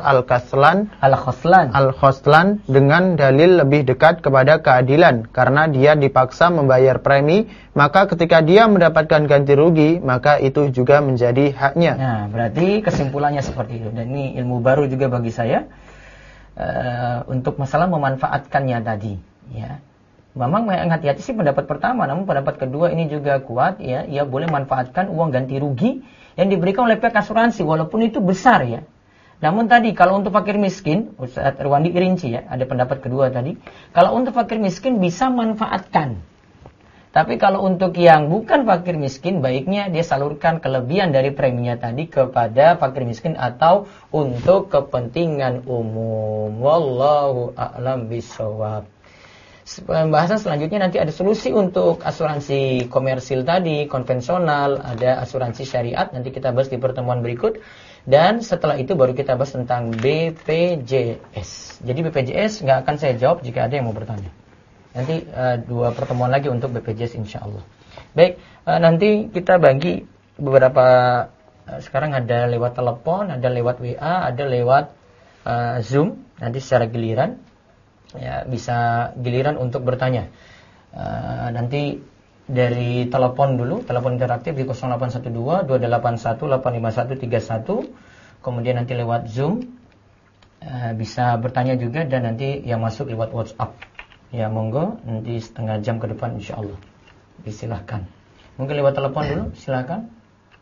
Al-Khoslan dengan dalil lebih dekat kepada keadilan. Karena dia dipaksa membayar premi, maka ketika dia mendapatkan ganti rugi, maka itu juga menjadi haknya. Nah, berarti kesimpulannya seperti itu. Dan ini ilmu baru juga bagi saya untuk masalah memanfaatkannya tadi, ya. Memang hati-hati sih pendapat pertama, namun pendapat kedua ini juga kuat, ya. Ia boleh manfaatkan uang ganti rugi yang diberikan oleh pihak asuransi, walaupun itu besar, ya. Namun tadi kalau untuk fakir miskin, Ustaz Irwandi rinci, ya, ada pendapat kedua tadi. Kalau untuk fakir miskin bisa manfaatkan. Tapi kalau untuk yang bukan fakir miskin, baiknya dia salurkan kelebihan dari preminya tadi kepada fakir miskin atau untuk kepentingan umum. Wallahu a'lam bishawab. Pembahasan selanjutnya nanti ada solusi untuk asuransi komersil tadi, konvensional, ada asuransi syariat, nanti kita bahas di pertemuan berikut. Dan setelah itu baru kita bahas tentang BPJS. Jadi BPJS nggak akan saya jawab jika ada yang mau bertanya. Nanti 2 pertemuan lagi untuk BPJS insya Allah. Baik, nanti kita bagi beberapa, sekarang ada lewat telepon, ada lewat WA, ada lewat Zoom, nanti secara giliran. Ya, bisa giliran untuk bertanya. Nanti dari telepon dulu, telepon interaktif di 0812-281-85131. Kemudian nanti lewat Zoom bisa bertanya juga, dan nanti yang masuk lewat WhatsApp. Ya, monggo nanti setengah jam ke depan insyaallah. Disilahkan. Mungkin lewat telepon dulu, silakan.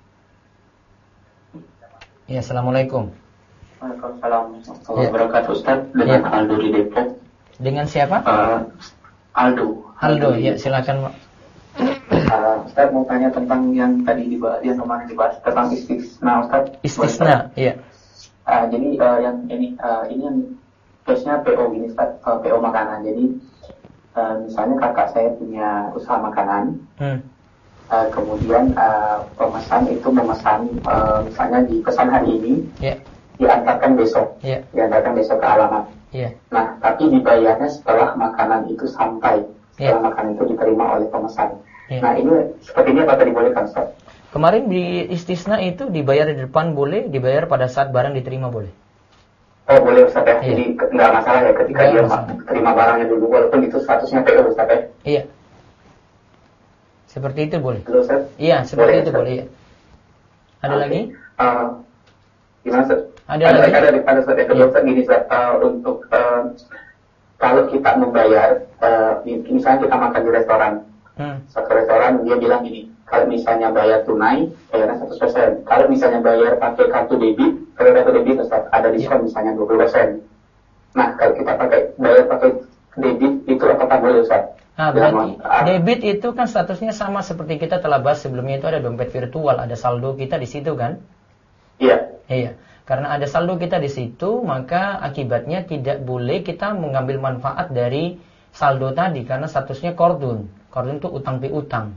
Ya, assalamualaikum. Waalaikumsalam warahmatullahi wabarakatuh. Ustaz, dengan Aldo di Depok. Dengan siapa? Aldo, ya, silakan, Pak. Ustaz mau tanya tentang yang tadi dibahas, yang kemarin dibahas tentang istisna, Ustaz. Istisna, iya. Jadi yang ini yang case-nya PO gini, Ustaz, PO makanan. Jadi misalnya kakak saya punya usaha makanan. Kemudian pemesan itu memesan misalnya dipesan hari ini, diantarkan besok, diantarkan besok ke alamat. Nah, tapi dibayarnya setelah makanan itu sampai, setelah makanan itu diterima oleh pemesan. Nah, ini sepertinya apa dibolehkan, Ustaz? Kemarin di istisna itu dibayar di depan boleh, dibayar pada saat barang diterima boleh. Oh, boleh, Ustaz, ya. Jadi nggak masalah ya ketika dia terima barangnya dulu, walaupun itu statusnya PO, Ustaz, ya. Iya. Seperti itu boleh. Halo, Ustaz? Iya, seperti boleh, itu boleh, ya. Ada lagi? Gimana, Ustaz? Ada Ustaz, yang kedua, Ustaz, gini, Ustaz, untuk kalau kita membayar, misalnya kita makan di restoran, satu restoran dia bilang gini, kalau misalnya bayar tunai, bayarnya 100%. Kalau misalnya bayar pakai kartu debit, Ustaz, ada diskon misalnya 20%. Nah, kalau kita bayar pakai debit, itu apakah boleh, Ustaz? Nah, berarti debit itu kan statusnya sama seperti kita telah bahas sebelumnya, itu ada dompet virtual, ada saldo kita di situ kan? Iya. Karena ada saldo kita di situ, maka akibatnya tidak boleh kita mengambil manfaat dari saldo tadi karena statusnya qardun. Qardun itu utang piutang.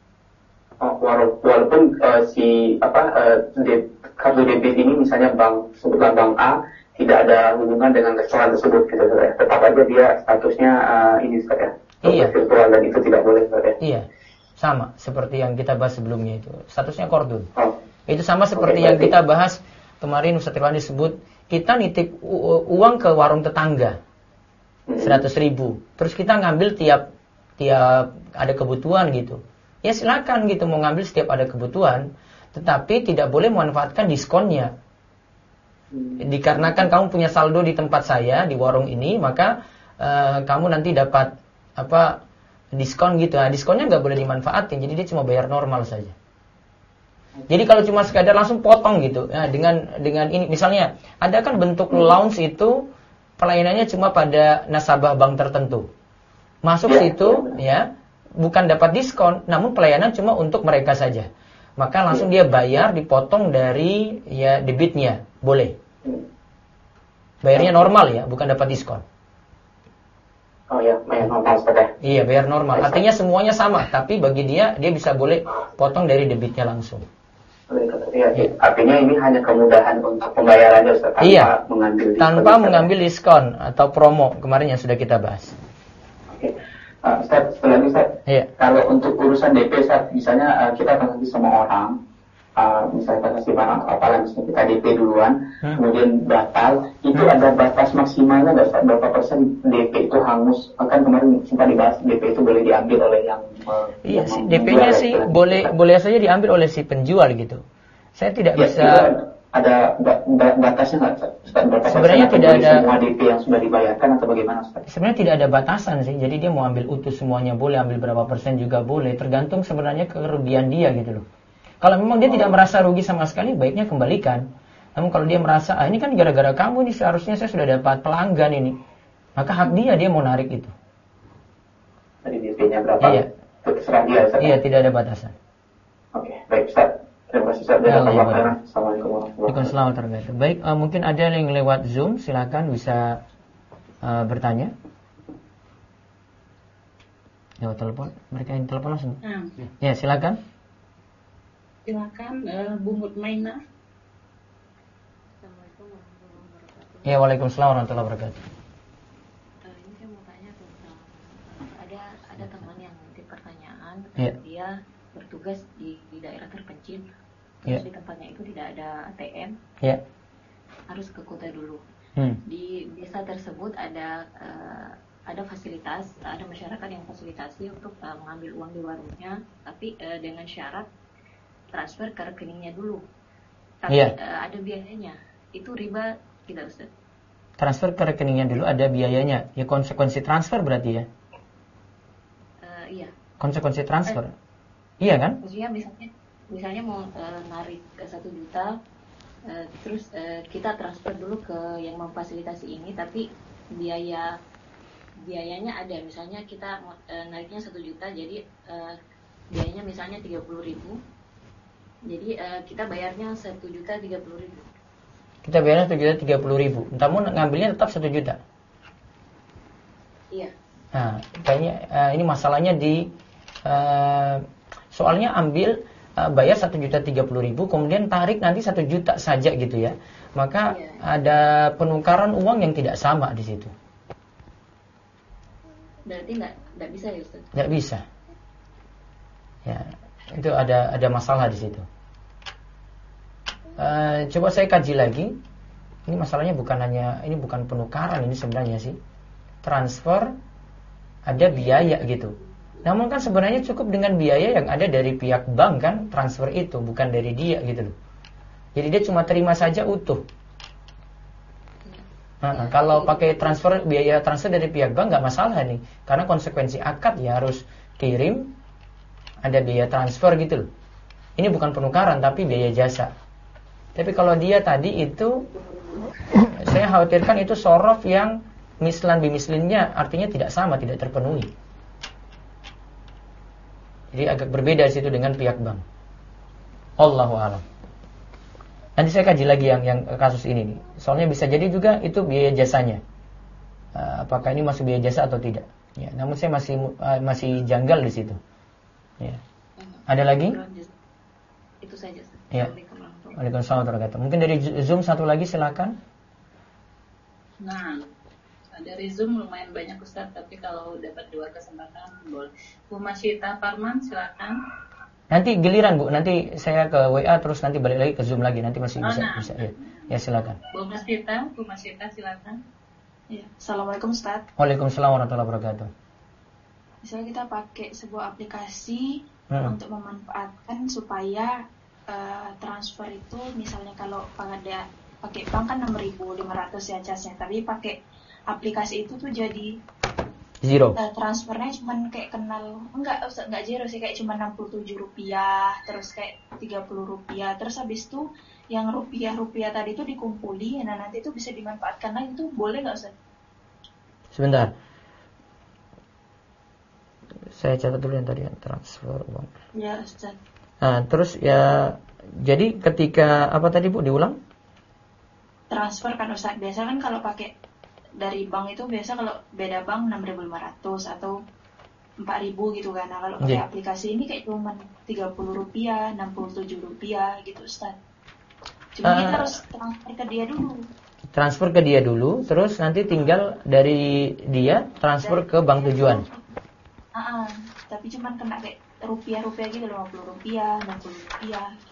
Walaupun kartu debit ini misalnya sebutlah bank A tidak ada hubungan dengan restoran tersebut, gitu, ya. Tetap aja dia statusnya ini, Ustaz, ya. Virtual, dan itu tidak boleh, Ustaz, ya. Iya. Sama seperti yang kita bahas sebelumnya itu. Statusnya qardun. Itu sama seperti yang kita bahas kemarin, Ustaz Irwan disebut, kita nitip uang ke warung tetangga 100.000. Terus kita ngambil tiap ada kebutuhan gitu. Ya silakan gitu mau ngambil setiap ada kebutuhan, tetapi tidak boleh memanfaatkan diskonnya. Dikarenakan kamu punya saldo di tempat saya di warung ini, maka kamu nanti dapat diskon gitu. Nah, diskonnya nggak boleh dimanfaatin, jadi dia cuma bayar normal saja. Jadi kalau cuma sekadar langsung potong gitu, ya, dengan ini misalnya ada kan bentuk lounge itu pelayanannya cuma pada nasabah bank tertentu. Masuk situ ya, bukan dapat diskon, namun pelayanan cuma untuk mereka saja. Maka langsung dia bayar dipotong dari ya debitnya, boleh. Bayarnya normal ya, bukan dapat diskon. Oh ya, bayar normal Ustaz ya? Iya, bayar normal. Artinya semuanya sama, tapi bagi dia bisa boleh potong dari debitnya langsung. Iya. Artinya ini hanya kemudahan untuk pembayarannya Ustaz, tanpa mengambil diskon atau promo kemarin yang sudah kita bahas. Oke. Ustaz, setelah ini Ustaz, kalau untuk urusan DP Ustaz, misalnya kita kasih sama orang, misalnya kita kasih barang apalah, misalnya kita DP duluan, kemudian batal, itu ada batas maksimalnya nggak Ustaz? Berapa persen DP itu hangus? Kan kemarin sempat dibahas DP itu boleh diambil oleh yang iya sih, DP-nya sih boleh saja diambil oleh si penjual gitu. Saya tidak bisa. Ada batasnya nggak Ustaz? Sebenarnya tidak ada. Semua DP yang sudah dibayarkan atau bagaimana Ustaz? Sebenarnya tidak ada batasan sih. Jadi dia mau ambil utuh semuanya boleh, ambil berapa persen juga boleh. Tergantung sebenarnya kerugian dia gitu loh. Kalau memang dia tidak merasa rugi sama sekali, baiknya kembalikan. Namun kalau dia merasa, ini kan gara-gara kamu nih, seharusnya saya sudah dapat pelanggan ini, maka hak dia mau narik itu. Tadi DP-nya berapa? Iya. Terserah dia Ustaz. Iya, tidak ada batasan. Oke, baik Ustaz. Terima kasih Ustaz. Assalamualaikum warahmatullahi wabarakatuh. Baik, mungkin ada yang lewat Zoom, silakan bisa bertanya. Lewat telepon, mereka yang telepon langsung. Ya, silakan. Silakan, Bu Mutmainah. Assalamualaikum warahmatullahi wabarakatuh. Ya, waalaikumsalam warahmatullahi wabarakatuh. Ini saya mau tanya tentang ada teman yang nitip pertanyaan, dia bertugas di daerah terpencil, terus di tempatnya itu tidak ada ATM, harus ke kota dulu. Di desa tersebut ada fasilitas, ada masyarakat yang fasilitasi untuk mengambil uang di warungnya, tapi dengan syarat transfer ke rekeningnya dulu. Tapi ada biayanya. Itu riba tidak Ustaz? Transfer ke rekeningnya dulu ada biayanya. Ya konsekuensi transfer berarti ya? Iya. Konsekuensi transfer. Iya kan? Maksudnya misalnya mau narik 1 juta, terus kita transfer dulu ke yang memfasilitasi ini, tapi biayanya ada. Misalnya kita nariknya 1 juta, jadi biayanya misalnya 30.000. Jadi kita bayarnya 1.030.000. Kita bayarnya 1.030.000. Namun ngambilnya tetap 1 juta. Iya. Nah, kayaknya ini masalahnya di soalnya ambil bayar 1.030.000, kemudian tarik nanti 1 juta saja gitu ya. Maka ada penukaran uang yang tidak sama di situ. Berarti nggak bisa ya Ustaz? Nggak bisa. Ya. Itu ada masalah di situ. Coba saya kaji lagi. Ini masalahnya bukan penukaran ini sebenarnya sih. Transfer ada biaya gitu. Namun kan sebenarnya cukup dengan biaya yang ada dari pihak bank kan, transfer itu bukan dari dia gitu loh. Jadi dia cuma terima saja utuh. Kalau pakai biaya transfer dari pihak bank nggak masalah nih, karena konsekuensi akad ya harus kirim. Ada biaya transfer gitu loh. Ini bukan penukaran tapi biaya jasa. Tapi kalau dia tadi itu, saya khawatirkan itu sorof yang mislan bimislinnya, artinya tidak sama, tidak terpenuhi. Jadi agak berbeda di situ dengan pihak bank. Allahu a'lam. Nanti saya kaji lagi yang kasus ini nih. Soalnya bisa jadi juga itu biaya jasanya. Apakah ini masuk biaya jasa atau tidak? Ya, namun saya masih janggal di situ. Ya. Ada lagi? Itu saja. Ya. Waalaikumsalam warahmatullahi wabarakatuh. Mungkin dari Zoom satu lagi silakan. Nah, dari Zoom lumayan banyak Ustaz, tapi kalau dapat 2 kesempatan boleh. Bu Masyita Farman silakan. Nanti giliran Bu, nanti saya ke WA terus nanti balik lagi ke Zoom lagi, nanti masih bisa. Ya. Ya silakan. Bu Masyita silakan. Ya. Assalamualaikum Ustaz. Waalaikumsalam warahmatullahi wabarakatuh. Misalnya kita pakai sebuah aplikasi untuk memanfaatkan supaya transfer itu, misalnya kalau pakai bank kan 6.500 ya casnya, tapi pakai aplikasi itu tuh jadi zero. Transfernya cuman kayak enggak zero sih, kayak cuma Rp67, terus kayak Rp30, terus habis itu yang rupiah tadi itu dikumpuli, nah nanti itu bisa dimanfaatkan lagi, itu boleh nggak Ustaz? Sebentar. Saya catat dulu yang tadi, transfer uang. Ya, Ustaz. Nah, terus ya, jadi ketika apa tadi Bu, diulang? Transfer kan Ustaz, biasa kan kalau pakai dari bank itu biasa kalau beda bank 6.500 atau 4.000 gitu kan. Nah, kalau pakai aplikasi ini kayak cuma Rp30, Rp67 gitu, Ustaz. Cuma kita harus transfer ke dia dulu. Transfer ke dia dulu, terus nanti tinggal dari dia transfer ke bank tujuan. Tapi cuma kena kayak rupiah gitu, Rp50, Rp60.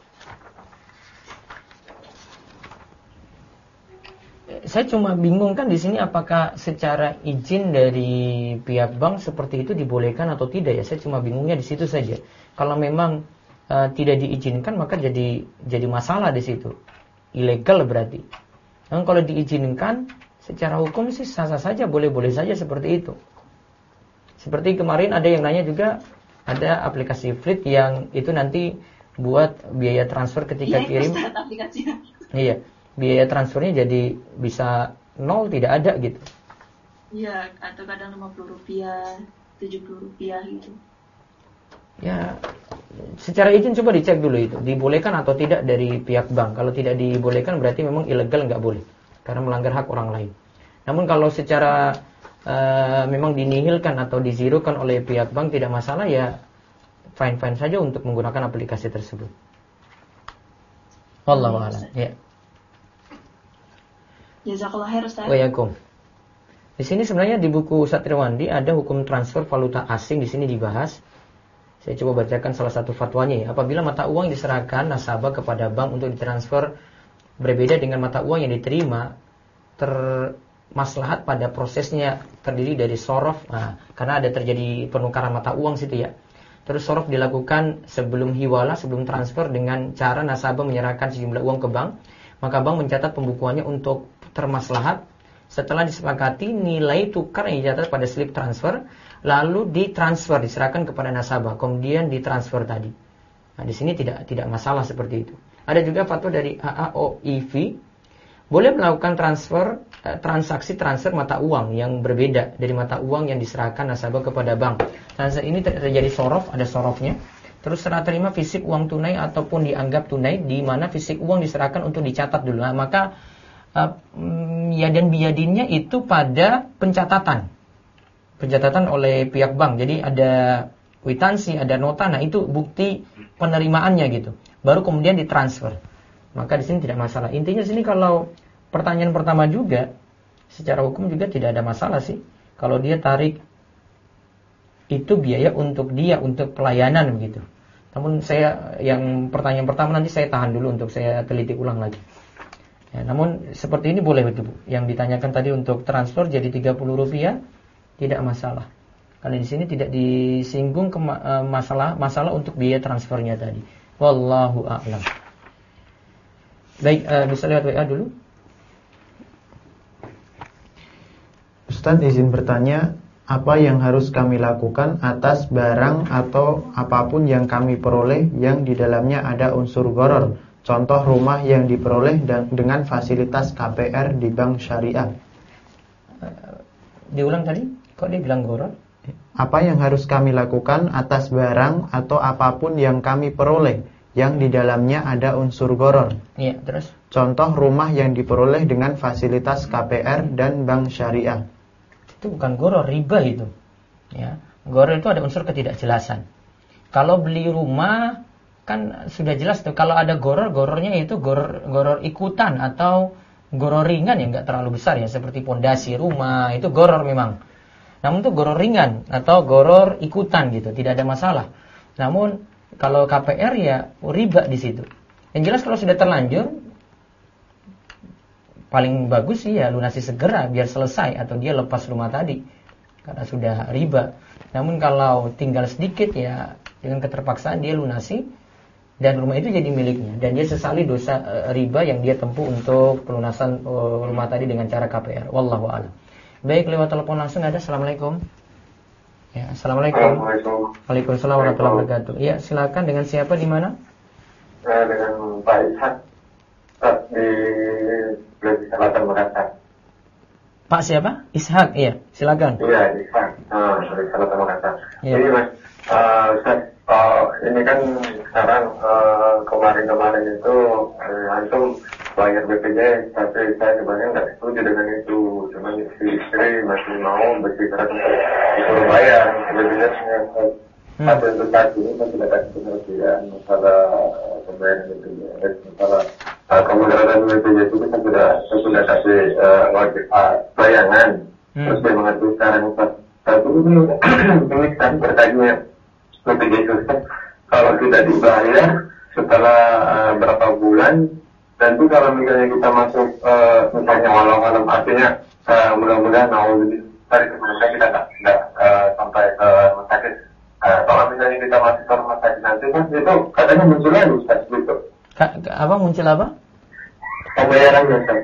Saya cuma bingung kan di sini apakah secara izin dari pihak bank seperti itu dibolehkan atau tidak ya. Saya cuma bingungnya di situ saja. Kalau memang tidak diizinkan maka jadi masalah di situ. Ilegal berarti. Nah, kalau diizinkan secara hukum sih sah-sah saja, boleh-boleh saja seperti itu. Seperti kemarin ada yang nanya juga, ada aplikasi Fleet yang itu nanti buat biaya transfer ketika kirim. Iya. Biaya transfernya jadi bisa 0, tidak ada gitu. Iya, atau kadang Rp50, Rp70 gitu. Ya, secara izin coba dicek dulu itu, dibolehkan atau tidak dari pihak bank. Kalau tidak dibolehkan berarti memang ilegal, nggak boleh, karena melanggar hak orang lain. Namun kalau secara memang dinihilkan atau dizerokan oleh pihak bank tidak masalah, ya fine-fine saja untuk menggunakan aplikasi tersebut. Wallahu a'lam. Ya. Jazakallah khair, Ustaz. Waalaikumsalam. Di sini sebenarnya di buku Satriwandi ada hukum transfer valuta asing di sini dibahas. Saya coba bacakan salah satu fatwanya ya. Apabila mata uang diserahkan nasabah kepada bank untuk ditransfer berbeda dengan mata uang yang diterima, termaslahat pada prosesnya terdiri dari sorof. Nah, karena ada terjadi penukaran mata uang situ ya. Terus sorof dilakukan sebelum hiwala, sebelum transfer dengan cara nasabah menyerahkan sejumlah uang ke bank. Maka bank mencatat pembukuannya untuk termaslahat. Setelah disepakati nilai tukar yang dicatat pada slip transfer, lalu ditransfer, diserahkan kepada nasabah, kemudian ditransfer tadi. Nah, di sini tidak masalah seperti itu. Ada juga fatwa dari AAOIV, boleh melakukan transaksi transfer mata uang yang berbeda dari mata uang yang diserahkan nasabah kepada bank. Nah, ini terjadi sorof, ada sorofnya. Terus serah terima fisik uang tunai ataupun dianggap tunai, di mana fisik uang diserahkan untuk dicatat dulu. Nah, maka yadan biyadinnya itu pada pencatatan oleh pihak bank. Jadi ada kwitansi, ada nota. Nah, itu bukti penerimaannya gitu. Baru kemudian ditransfer. Maka di sini tidak masalah. Intinya sini kalau pertanyaan pertama juga, secara hukum juga tidak ada masalah sih. Kalau dia tarik itu biaya untuk dia, untuk pelayanan begitu. Namun yang pertanyaan pertama nanti saya tahan dulu untuk saya teliti ulang lagi. Ya, namun seperti ini boleh betul. Yang ditanyakan tadi untuk transfer jadi Rp30 tidak masalah. Karena di sini tidak disinggung masalah untuk biaya transfernya tadi. Wallahu a'lam. Baik, bisa lewat WA dulu. Ustaz izin bertanya, apa yang harus kami lakukan atas barang atau apapun yang kami peroleh yang di dalamnya ada unsur gharar? Contoh rumah yang diperoleh dengan fasilitas KPR di bank syariah. Diulang tadi, kok dia bilang gharar? Apa yang harus kami lakukan atas barang atau apapun yang kami peroleh yang di dalamnya ada unsur gharar? Iya, terus? Contoh rumah yang diperoleh dengan fasilitas KPR dan bank syariah. Itu bukan gharar, riba itu. Ya, gharar itu ada unsur ketidakjelasan. Kalau beli rumah kan sudah jelas tuh. Kalau ada gharar-ghararnya itu gharar ikutan atau gharar ringan yang enggak terlalu besar ya, seperti pondasi rumah itu gharar memang. Namun itu gharar ringan atau gharar ikutan gitu, tidak ada masalah. Namun kalau KPR ya riba di situ. Yang jelas kalau sudah terlanjur paling bagus sih ya lunasi segera biar selesai atau dia lepas rumah tadi karena sudah riba. Namun kalau tinggal sedikit ya dengan keterpaksaan dia lunasi dan rumah itu jadi miliknya dan dia sesali dosa riba yang dia tempuh untuk pelunasan rumah tadi dengan cara KPR. Wallahu a'lam. Baik, lewat telepon langsung ada. Assalamualaikum. Ya, assalamualaikum. Waalaikumsalam warahmatullahi wabarakatuh. Ya, silakan, dengan siapa di mana? Dengan Pak Ishak di Selatan Makassar. Pak siapa? Ishak, iya, silakan. Iya, Ishak. Dari Selatan Makassar. Ya. Jadi Mas, ini kan sekarang kemarin itu antum bayar BPJS, tapi saya sebenarnya nggak setuju dengan itu. Cuman si mau bersikeras untuk disuruh bayar lebihnya. Tapi untuk saat ini kan tidak ada pengertian masalah pembayaran BPJS, masalah kemudaratan BPJS itu kan sudah kasih bayangan. Terus dia mengerti sekarang saat ini kan berkaitannya BPJS kan kalau tidak dibayar setelah berapa bulan, dan itu kalau misalnya kita masuk misalnya walau artinya mudah-mudahan dari kemudian kita tidak sampai ke rumah sakit. Kalau misalnya kita masuk ke rumah sakit nanti kan itu katanya muncul lagi Ustaz gitu. Apa muncul apa? Pembayarannya Ustaz.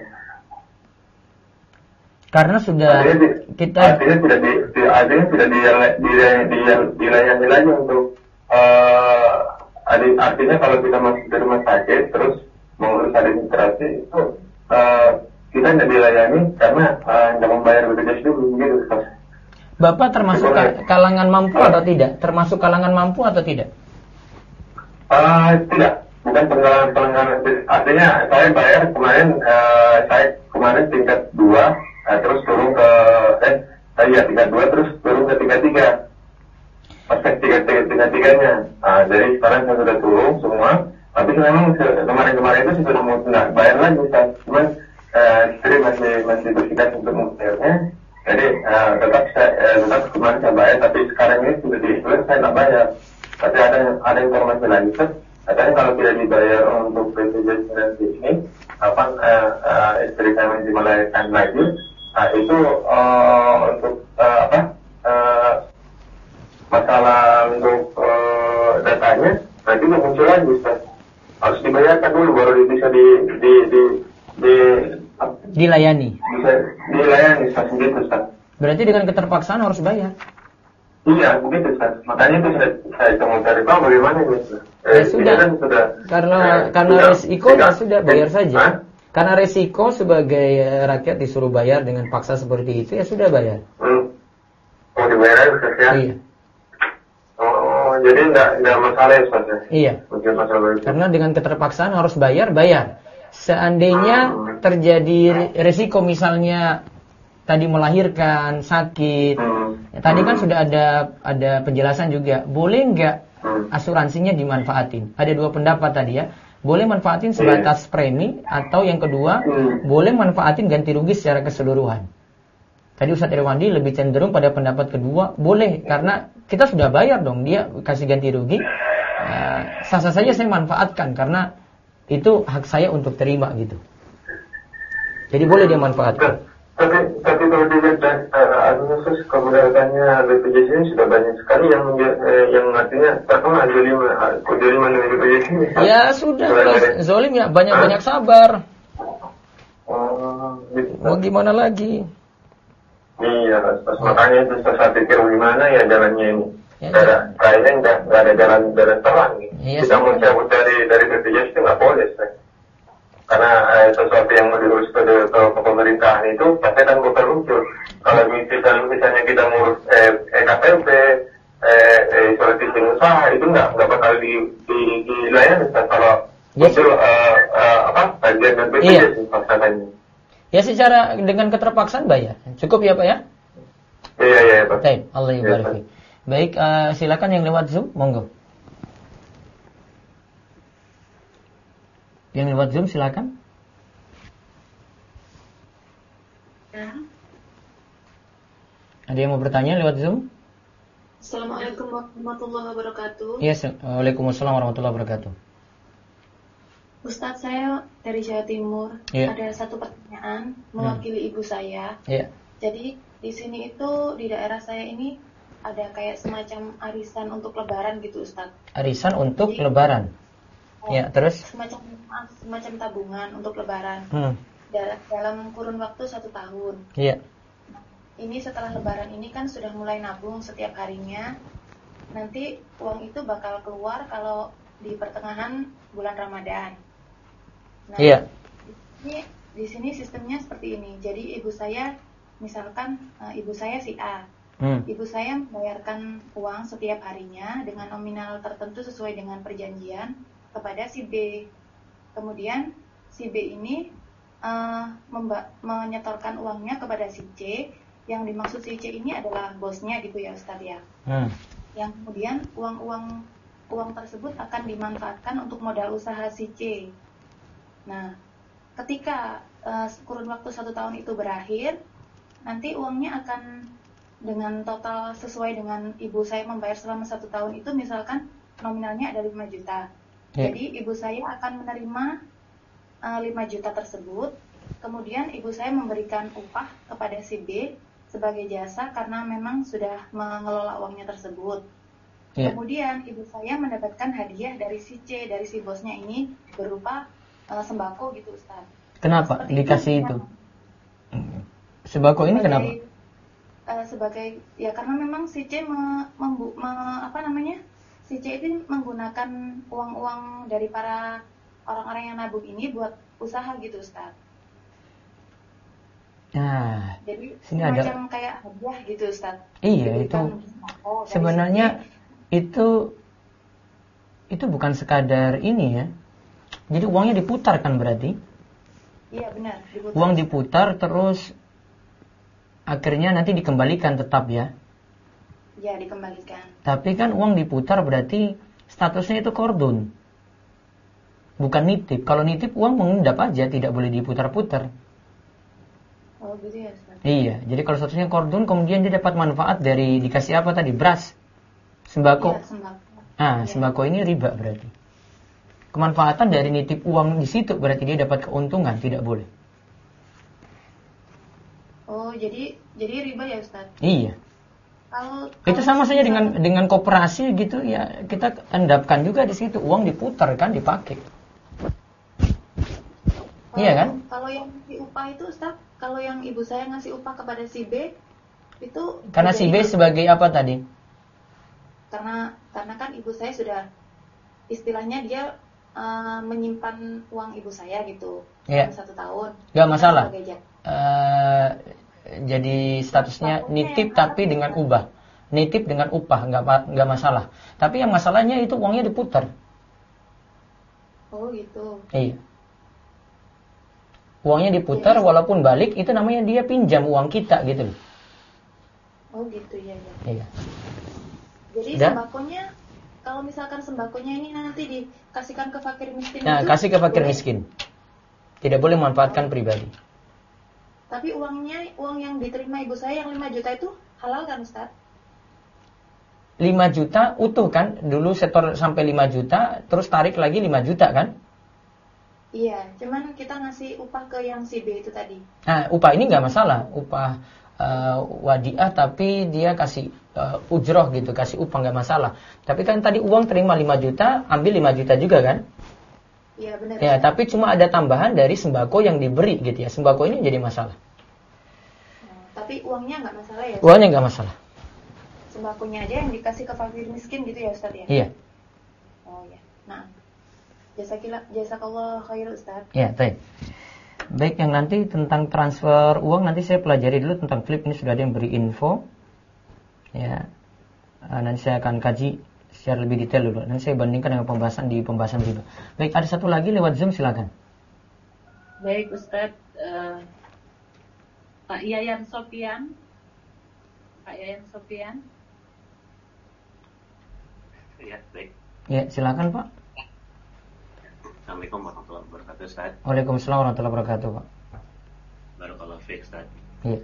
Karena sudah artinya tidak dilayani lagi untuk artinya kalau kita masuk ke rumah sakit terus mengurus administrasi itu kita tidak dilayani karena tidak membayar BPJS dulu gitu Ustaz. Bapak termasuk kalangan mampu atau tidak? Termasuk kalangan mampu atau tidak? Tidak, bukan pelanggaran. Artinya saya bayar kemarin, saya kemarin tingkat 2, terus turun ke tingkat 2 terus turun ke tingkat 3. Pas tingkat 3-nya. Jadi sekarang saya sudah turun semua. Tapi memang kemarin itu sudah mau bayar lagi, cuman istri masih bersikap untuk membayarnya. Jadi tetap kemarin saya bayar, tapi sekarang ini sudah diikhlas saya tidak bayar. Tapi ada informasi lagi, katanya kalau tidak dibayar untuk BPJS nanti ini, istri saya masih melahirkan lagi, itu untuk masalah untuk datanya nanti muncul lagi, Ustaz. Harus dibayarkan dulu baru bisa dilayani. Bisa dilayani gitu, Ustaz. Berarti dengan keterpaksaan harus bayar. Iya, begitu Ustaz. Makanya itu saya mau cari tahu bagaimana itu. Sudah. Kan sudah. Karena resiko sudah bayar saja. Karena resiko sebagai rakyat disuruh bayar dengan paksa seperti itu ya sudah bayar. Oh, dibayar Ustaz ya? Iya. Oh, jadi enggak masalah ya Ustaz ya? Iya. Karena dengan keterpaksaan harus bayar. Seandainya terjadi resiko misalnya tadi melahirkan, sakit. Tadi kan sudah ada penjelasan juga. Boleh nggak asuransinya dimanfaatin? Ada 2 pendapat tadi ya. Boleh manfaatin sebatas premi, atau yang kedua boleh manfaatin ganti rugi secara keseluruhan. Tadi Ustadz Irwandi lebih cenderung pada pendapat kedua, boleh karena kita sudah bayar dong, dia kasih ganti rugi. Sah-sah saja saya manfaatkan karena itu hak saya untuk terima gitu. Jadi boleh dia manfaatkan. Tapi kalau dilihat khusus kemudaratannya BPJS ini sudah banyak sekali yang artinya terkena jeliman dengan BPJS ini. Ya sudah, kalau zolim ya banyak sabar. Gitu. Mau gimana lagi? Iya, makanya itu saya pikir gimana ya jalannya ini. Kayaknya nggak ada jalan terang. Kita mau cabut dari BPJS itu nggak boleh. Karena sesuatu yang mau diurus ke pemerintahan itu pasti akan muncul. Kalau misalnya kita ngurus KTP, isolasi usaha itu nggak bakal dilayani kalau muncul bagian dan BPJS katanya. Ya secara dengan keterpaksaan bayar. Cukup ya Pak ya? Iya Pak. Baik, Allah yubarik. Baik, silakan yang lewat Zoom, monggo. Yang lewat Zoom silakan. Ya. Ada yang mau bertanya lewat Zoom? Assalamualaikum warahmatullahi wabarakatuh. Iya, waalaikumsalam warahmatullahi wabarakatuh. Ustadz, saya dari Jawa Timur. Ada satu pertanyaan mewakili ibu saya. Jadi di sini itu di daerah saya ini ada kayak semacam arisan untuk Lebaran gitu, Ustadz. Arisan untuk Lebaran. Ya, terus? Semacam tabungan untuk Lebaran. Dalam kurun waktu 1 tahun. Iya. Ini setelah Lebaran ini kan sudah mulai nabung setiap harinya. Nanti uang itu bakal keluar kalau di pertengahan bulan Ramadan. Nah, di sini sistemnya seperti ini. Jadi ibu saya, misalkan ibu saya si A. Ibu saya membayarkan uang setiap harinya dengan nominal tertentu sesuai dengan perjanjian kepada si B. Kemudian si B ini menyetorkan uangnya kepada si C yang dimaksud si C ini adalah bosnya gitu ya Ustadz ya. Yang kemudian uang tersebut akan dimanfaatkan untuk modal usaha si C. Nah, ketika kurun waktu 1 tahun itu berakhir, nanti uangnya akan dengan total sesuai dengan ibu saya membayar selama 1 tahun itu, misalkan nominalnya ada 5 juta. Jadi ibu saya akan menerima 5 juta tersebut, kemudian ibu saya memberikan upah kepada si B sebagai jasa karena memang sudah mengelola uangnya tersebut. Kemudian ibu saya mendapatkan hadiah dari si C, dari si bosnya ini berupa sembako gitu Ustaz. Kenapa dikasih itu? Sembako ini kenapa? Sebagai ya karena memang si C si C itu menggunakan uang-uang dari para orang-orang yang nabung ini buat usaha gitu Ustaz. Nah, jadi semacam kayak hadiah gitu Ustaz. Iya, itu sebenarnya itu bukan sekadar ini ya. Jadi uangnya diputar kan berarti? Iya benar. Diputar. Uang diputar terus akhirnya nanti dikembalikan tetap ya? Ya dikembalikan. Tapi kan uang diputar berarti statusnya itu kordun, bukan nitip. Kalau nitip uang mengendap aja, tidak boleh diputar-putar. Oh gitu ya Ustaz. Iya, jadi kalau statusnya kordun kemudian dia dapat manfaat dari dikasih apa tadi? Beras, sembako. Iya, sembako. Sembako ini riba berarti. Kemanfaatan dari nitip uang di situ berarti dia dapat keuntungan, tidak boleh. Oh, jadi riba ya Ustaz? Iya. Kalau itu sama saja dengan koperasi gitu ya, kita endapkan juga di situ, uang diputar kan, dipakai. Iya kan? Kalau yang ngasih upah itu Ustaz, kalau yang ibu saya ngasih upah kepada si B itu karena si B sebagai apa tadi? Karena kan ibu saya sudah istilahnya dia menyimpan uang ibu saya gitu selama 1 tahun. Gak masalah. Jadi statusnya nitip tapi dengan ubah. Nitip dengan upah nggak masalah. Tapi yang masalahnya itu uangnya diputar. Oh gitu. Iya. Uangnya diputar walaupun balik itu namanya dia pinjam uang kita gitu loh. Oh gitu ya. Iya. Jadi sembakonya, kalau misalkan sembakonya ini nanti dikasihkan ke fakir miskin. Nah, kasih ke fakir miskin. Tidak boleh memanfaatkan pribadi. Tapi uang yang diterima ibu saya yang 5 juta itu halal kan Ustaz? 5 juta utuh kan? Dulu setor sampai 5 juta, terus tarik lagi 5 juta kan? Iya, cuman kita ngasih upah ke yang si B itu tadi. Nah, upah ini nggak masalah, upah wadiah tapi dia kasih ujroh gitu, kasih upah nggak masalah. Tapi kan tadi uang terima 5 juta, ambil 5 juta juga kan? Iya benar. Ya, tapi cuma ada tambahan dari sembako yang diberi gitu ya. Sembako ini jadi masalah. Tapi uangnya nggak masalah ya? Uangnya nggak masalah. Sembakonya aja yang dikasih ke fakir miskin gitu ya Ustaz ya? Iya. Oh ya. Nah, jazakallah khair Ustaz. Ya, baik, yang nanti tentang transfer uang nanti saya pelajari dulu tentang flip, ini sudah ada yang beri info. Ya. Nanti saya akan kaji secara lebih detail dulu. Nanti saya bandingkan dengan pembahasan riba. Baik, ada satu lagi lewat Zoom, silakan. Baik, Ustaz. Pak Yayan Sofian. Ya, baik. Ya, silakan Pak. Assalamualaikum warahmatullahi wabarakatuh, Ustaz. Waalaikumsalam warahmatullahi wabarakatuh, Pak. Barakallahu fiik, Ustaz. Iya.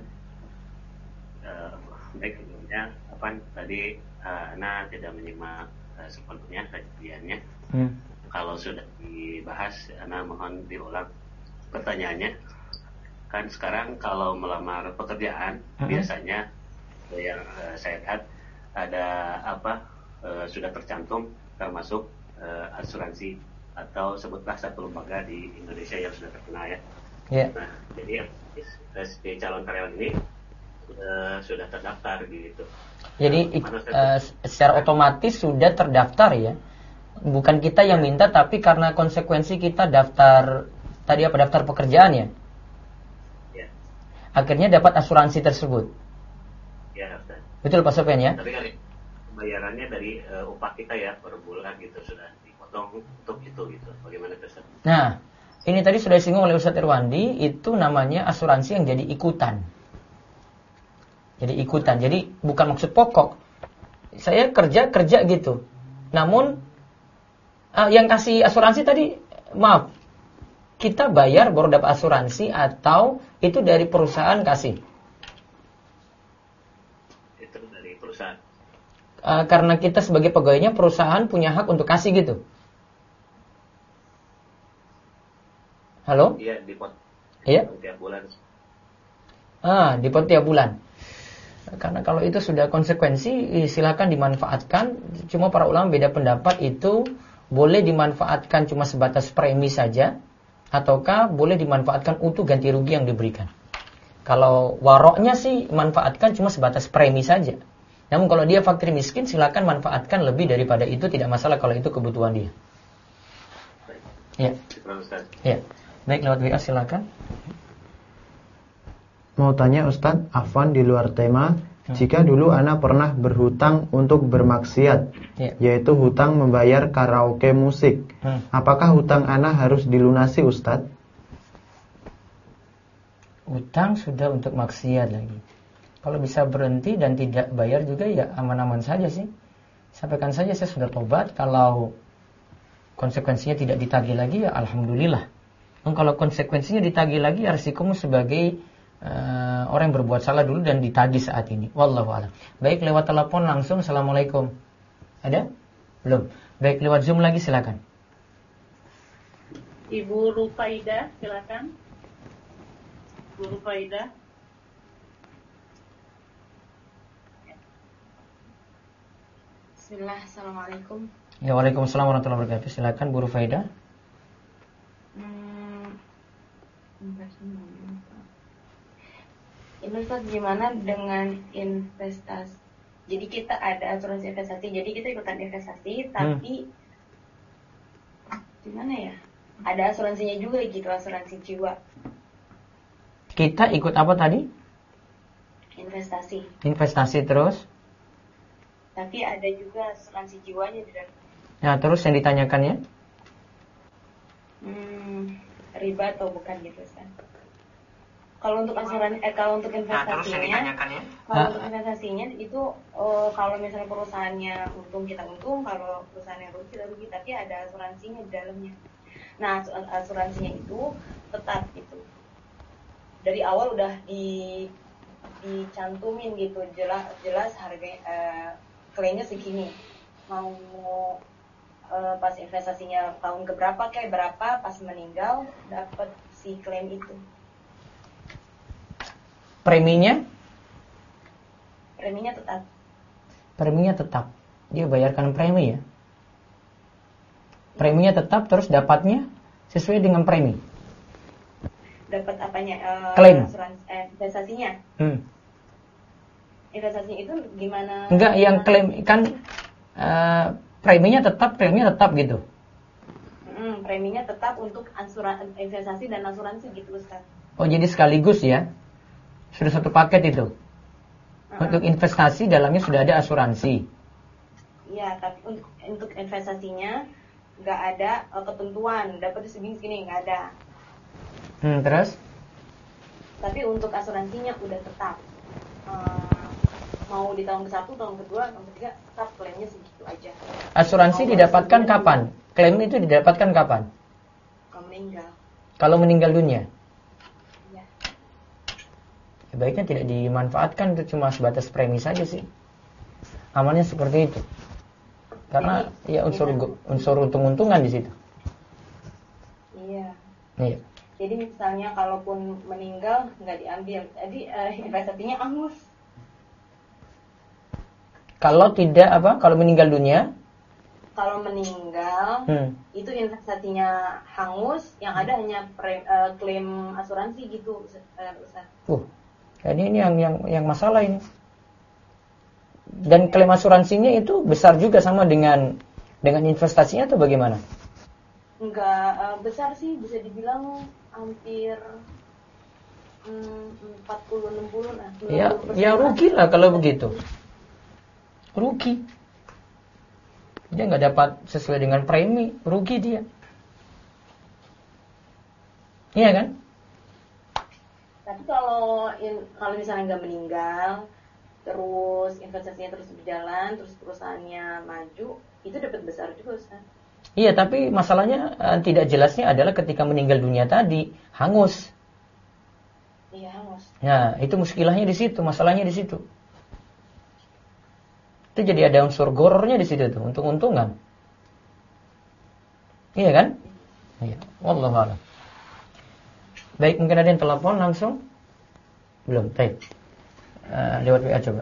Baik, sebelumnya tadi Ana tidak menyimak sepenuhnya kajiannya. Kalau sudah dibahas, Ana mohon diulang pertanyaannya. Kan sekarang kalau melamar pekerjaan biasanya yang saya lihat ada sudah tercantum termasuk asuransi atau sebutlah satu lembaga di Indonesia yang sudah terkenal ya. Yeah. Nah, jadi si calon karyawan ini sudah terdaftar gitu. Jadi secara otomatis sudah terdaftar ya. Bukan kita yang minta, tapi karena konsekuensi kita daftar pekerjaan ya. Ya. Akhirnya dapat asuransi tersebut. Ya, Ustaz. Betul Pak Sofyan ya? Tapi kan bayarannya dari upah kita ya per bulan gitu sudah dipotong untuk itu gitu. Bagaimana Ustaz? Nah, ini tadi sudah disinggung oleh Ustaz Irwandi, itu namanya asuransi yang jadi ikutan. Jadi ikutan. Jadi bukan maksud pokok. Saya kerja gitu. Namun yang kasih asuransi tadi, maaf, kita bayar baru dapat asuransi atau itu dari perusahaan kasih? Itu dari perusahaan. Karena kita sebagai pegawainya, perusahaan punya hak untuk kasih gitu. Halo? Iya, dipot. Iya? Tiap bulan. Dipot tiap bulan. Karena kalau itu sudah konsekuensi, silakan dimanfaatkan. Cuma para ulama beda pendapat, itu boleh dimanfaatkan cuma sebatas premi saja, ataukah boleh dimanfaatkan utuh ganti rugi yang diberikan. Kalau waroknya sih manfaatkan cuma sebatas premi saja. Namun kalau dia fakir miskin, silakan manfaatkan lebih daripada itu, tidak masalah kalau itu kebutuhan dia. Ya. Ya. Baik, lewat WA silakan. Mau tanya Ustadz, afwan di luar tema. Jika dulu ana pernah berhutang untuk bermaksiat, yaitu hutang membayar karaoke musik, apakah hutang ana harus dilunasi Ustadz? Hutang sudah untuk maksiat lagi. Kalau bisa berhenti dan tidak bayar juga ya aman-aman saja sih. Sampaikan saja saya sudah tobat. Kalau konsekuensinya tidak ditagih lagi ya alhamdulillah. Dan kalau konsekuensinya ditagih lagi ya risikomu sebagai orang yang berbuat salah dulu dan ditagih saat ini. Wallahu a'lam. Baik, lewat telepon langsung. Assalamualaikum. Ada? Belum. Baik, lewat Zoom lagi silakan. Ibu Rufaidah, silakan. Ibu Rufaidah. Bismillah, assalamualaikum. Ya, waalaikumsalam warahmatullahi wabarakatuh. Silakan Bu Rufaidah. Ini Ustaz, gimana dengan investasi? Jadi kita ada asuransi investasi, jadi kita ikutan investasi, tapi gimana ya? Ada asuransinya juga gitu, asuransi jiwa. Kita ikut apa tadi? Investasi. Investasi terus? Tapi ada juga asuransi jiwanya di dalam. Nah, terus yang ditanyakannya? Riba atau bukan gitu Ustaz? Kalau untuk asuransi, kalau untuk investasinya, kalau untuk investasinya itu kalau misalnya perusahaannya untung kita untung, kalau perusahaannya rugi kita rugi, tapi ada asuransinya di dalamnya. Nah, asuransinya itu tetap itu dari awal udah dicantumin gitu, jelas harga klaimnya segini. Mau pas investasinya tahun keberapa kayak berapa, pas meninggal dapat si klaim itu. Preminya? Preminya tetap. Preminya tetap. Dia bayarkan premi ya. Preminya tetap, terus dapatnya sesuai dengan premi. Dapat apanya? Klaim. Investasinya. Investasinya itu gimana? Enggak, yang klaim kan preminya tetap, klaimnya tetap gitu. Preminya tetap untuk investasi dan asuransi gitu Ustaz. Oh, jadi sekaligus ya? Sudah satu paket itu. Untuk investasi dalamnya sudah ada asuransi. Iya, tapi untuk investasinya nggak ada ketentuan dapat segini nggak ada. Terus? Tapi untuk asuransinya udah tetap. Mau di tahun ke-1, tahun ke-2, tahun ke-3 tetap klaimnya segitu aja. Asuransi didapatkan kapan? Klaim itu didapatkan kapan? Kalau meninggal. Kalau meninggal dunia? Baiknya tidak dimanfaatkan, itu cuma sebatas premi saja sih. Amalnya seperti itu. Karena ya unsur untung-untungan di situ. Iya. Iya. Jadi misalnya kalaupun meninggal nggak diambil, jadi investasinya angus. Kalau tidak apa? Kalau meninggal dunia? Kalau meninggal itu investasinya hangus, yang ada hanya klaim asuransi gitu, Ustaz. Jadi ini yang masalah ini. Dan klaim asuransinya itu besar juga sama dengan investasinya atau bagaimana? Enggak besar sih, bisa dibilang hampir 40-60 lah. Ya rugi lah kalau begitu. Rugi. Dia nggak dapat sesuai dengan premi, rugi dia. Iya kan? Tapi kalau misalnya nggak meninggal, terus investasinya terus berjalan, terus perusahaannya maju, itu dapat besar juga, Ustaz. Iya, tapi masalahnya tidak jelasnya adalah ketika meninggal dunia tadi hangus. Iya, hangus. Nah, itu muskilahnya di situ, masalahnya di situ. Itu jadi ada unsur gorornya di situ tuh, untung-untungan. Iya kan? Iya, wallahu a'lam. Baik, mungkin ada yang telepon langsung? Belum, baik. Lewat WA coba.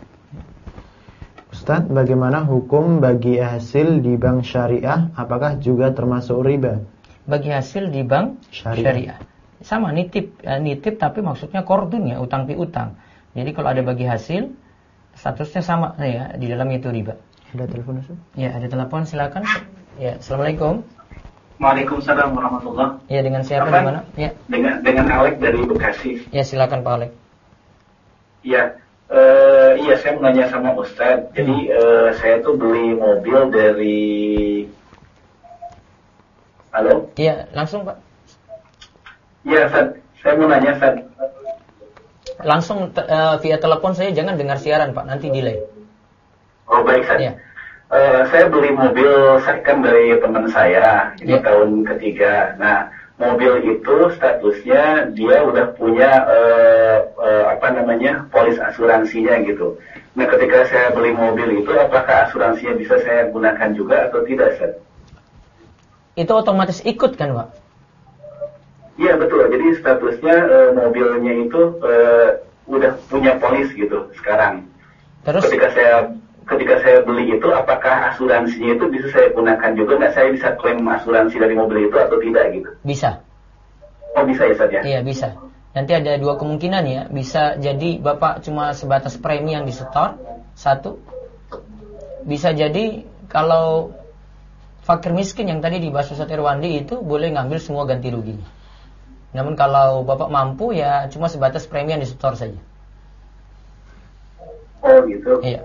Ustaz, bagaimana hukum bagi hasil di bank syariah? Apakah juga termasuk riba? Bagi hasil di bank syariah. Sama, nitip tapi maksudnya qardun ya, utang piutang. Jadi kalau ada bagi hasil, statusnya sama ya, di dalam itu riba. Ada telepon, Ustaz? Ya, ada telepon, silakan. Ya, assalamualaikum. Waalaikumsalam warahmatullah. Ya, dengan siapa di mana? Ya. Dengan Alek dari Bekasi. Ya, silakan Pak Alek. Ya, iya saya mau nanya sama Ustadz. Jadi saya tuh beli mobil dari. Halo? Iya, langsung Pak. Iya, Ustadz. Saya mau nanya, Ustadz. Langsung via telepon saya, jangan dengar siaran Pak, nanti delay. Oh baik, Ustadz. Ya. Saya beli mobil second dari teman saya. Ini tahun ketiga. Nah, mobil itu statusnya dia udah punya polis asuransinya gitu. Nah, ketika saya beli mobil itu, apakah asuransinya bisa saya gunakan juga atau tidak, Ustaz? Itu otomatis ikut kan, Pak? Iya betul. Jadi statusnya mobilnya itu udah punya polis gitu sekarang. Terus ketika saya beli itu, apakah asuransinya itu bisa saya gunakan juga nggak? Saya bisa klaim asuransi dari mobil itu atau tidak gitu? Bisa. Oh bisa ya, Ustaz ya? Iya bisa. Nanti ada dua kemungkinan ya. Bisa jadi Bapak cuma sebatas premi yang disetor, satu. Bisa jadi kalau fakir miskin yang tadi dibahas Ustaz Irwandi itu boleh ngambil semua ganti ruginya. Namun kalau Bapak mampu ya cuma sebatas premi yang disetor saja. Oh gitu? Iya.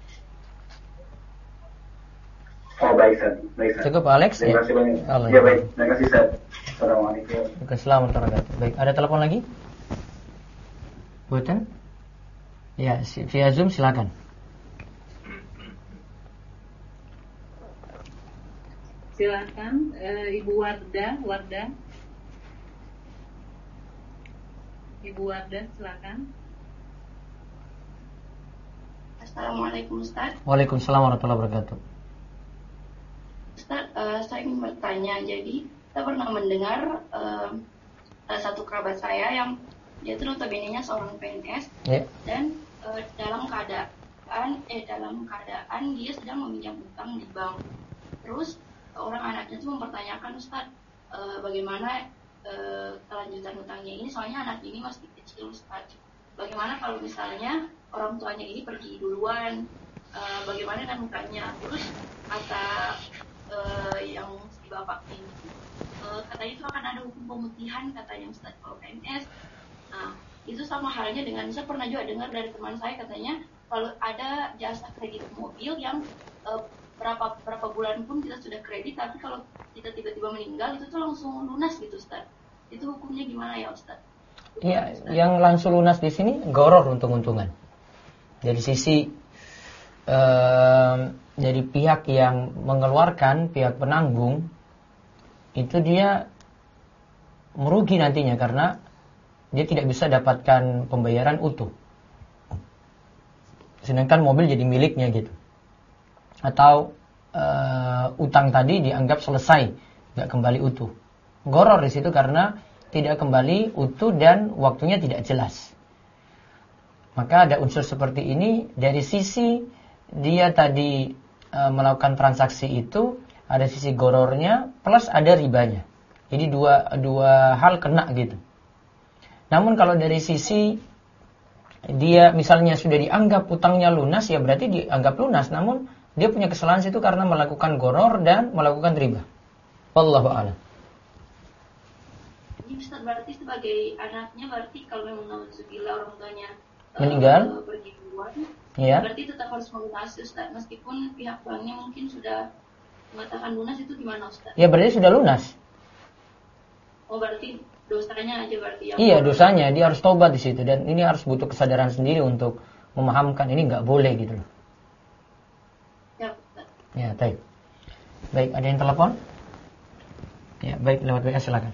Oh baik, Ustaz. Baik, Ustaz. Cukup Alex? Terima kasih banyak. Ya baik. Terima kasih, Ustaz. Assalamualaikum. Assalamualaikum. Baik, ada telepon lagi? Buatan? Ya, via Zoom silakan. Silakan, Ibu Wardah. Ibu Wardah, silakan. Assalamualaikum, Ustaz. Waalaikumsalam warahmatullahi wabarakatuh. Ustaz, saya ingin bertanya. Jadi, saya pernah mendengar satu kerabat saya yang dia itu notabene-nya seorang PNS, dan dalam keadaan dia sedang meminjam utang di bank. Terus orang anaknya itu mempertanyakan, Ustaz, bagaimana kelanjutan utangnya ini, soalnya anak ini masih kecil, Ustaz. Bagaimana kalau misalnya orang tuanya ini pergi duluan, bagaimana dengan utangnya? Terus kata yang si bapak ini, katanya itu akan ada hukum pemutihan, katanya Ustaz, kalau PNS. Nah, itu sama halnya dengan, saya pernah juga dengar dari teman saya, katanya kalau ada jasa kredit mobil yang berapa bulan pun kita sudah kredit, tapi kalau kita tiba-tiba meninggal itu tuh langsung lunas gitu, Ustaz. Itu hukumnya gimana ya, Ustaz? Iya, yang langsung lunas di sini goror untung-untungan. Dari sisi dari pihak yang mengeluarkan, pihak penanggung, itu dia merugi nantinya karena dia tidak bisa dapatkan pembayaran utuh. Sedangkan mobil jadi miliknya gitu. Atau utang tadi dianggap selesai, nggak kembali utuh. Goror di situ karena tidak kembali utuh dan waktunya tidak jelas. Maka ada unsur seperti ini. Dari sisi dia tadi melakukan transaksi itu, ada sisi gorornya plus ada ribanya. Jadi dua hal kena gitu. Namun kalau dari sisi dia misalnya sudah dianggap utangnya lunas, ya berarti dianggap lunas. Namun dia punya kesalahan situ karena melakukan goror dan melakukan riba. Wallahu a'lam. Jadi Ustaz, berarti sebagai anaknya, berarti kalau memang nauzubillah orang tuanya meninggal, pergi duluan, ya, berarti tetap harus melunasi, Ustaz, meskipun pihak banknya mungkin sudah mengatakan lunas. Itu gimana, Ustaz? Ya berarti sudah lunas. Oh, berarti dosanya aja berarti yang. Iya, dosanya dia harus tobat di situ, dan ini harus butuh kesadaran sendiri untuk memahamkan ini nggak boleh gitu loh. Ya, baik. Baik, ada yang telepon? Ya, baik, lewat WA silakan.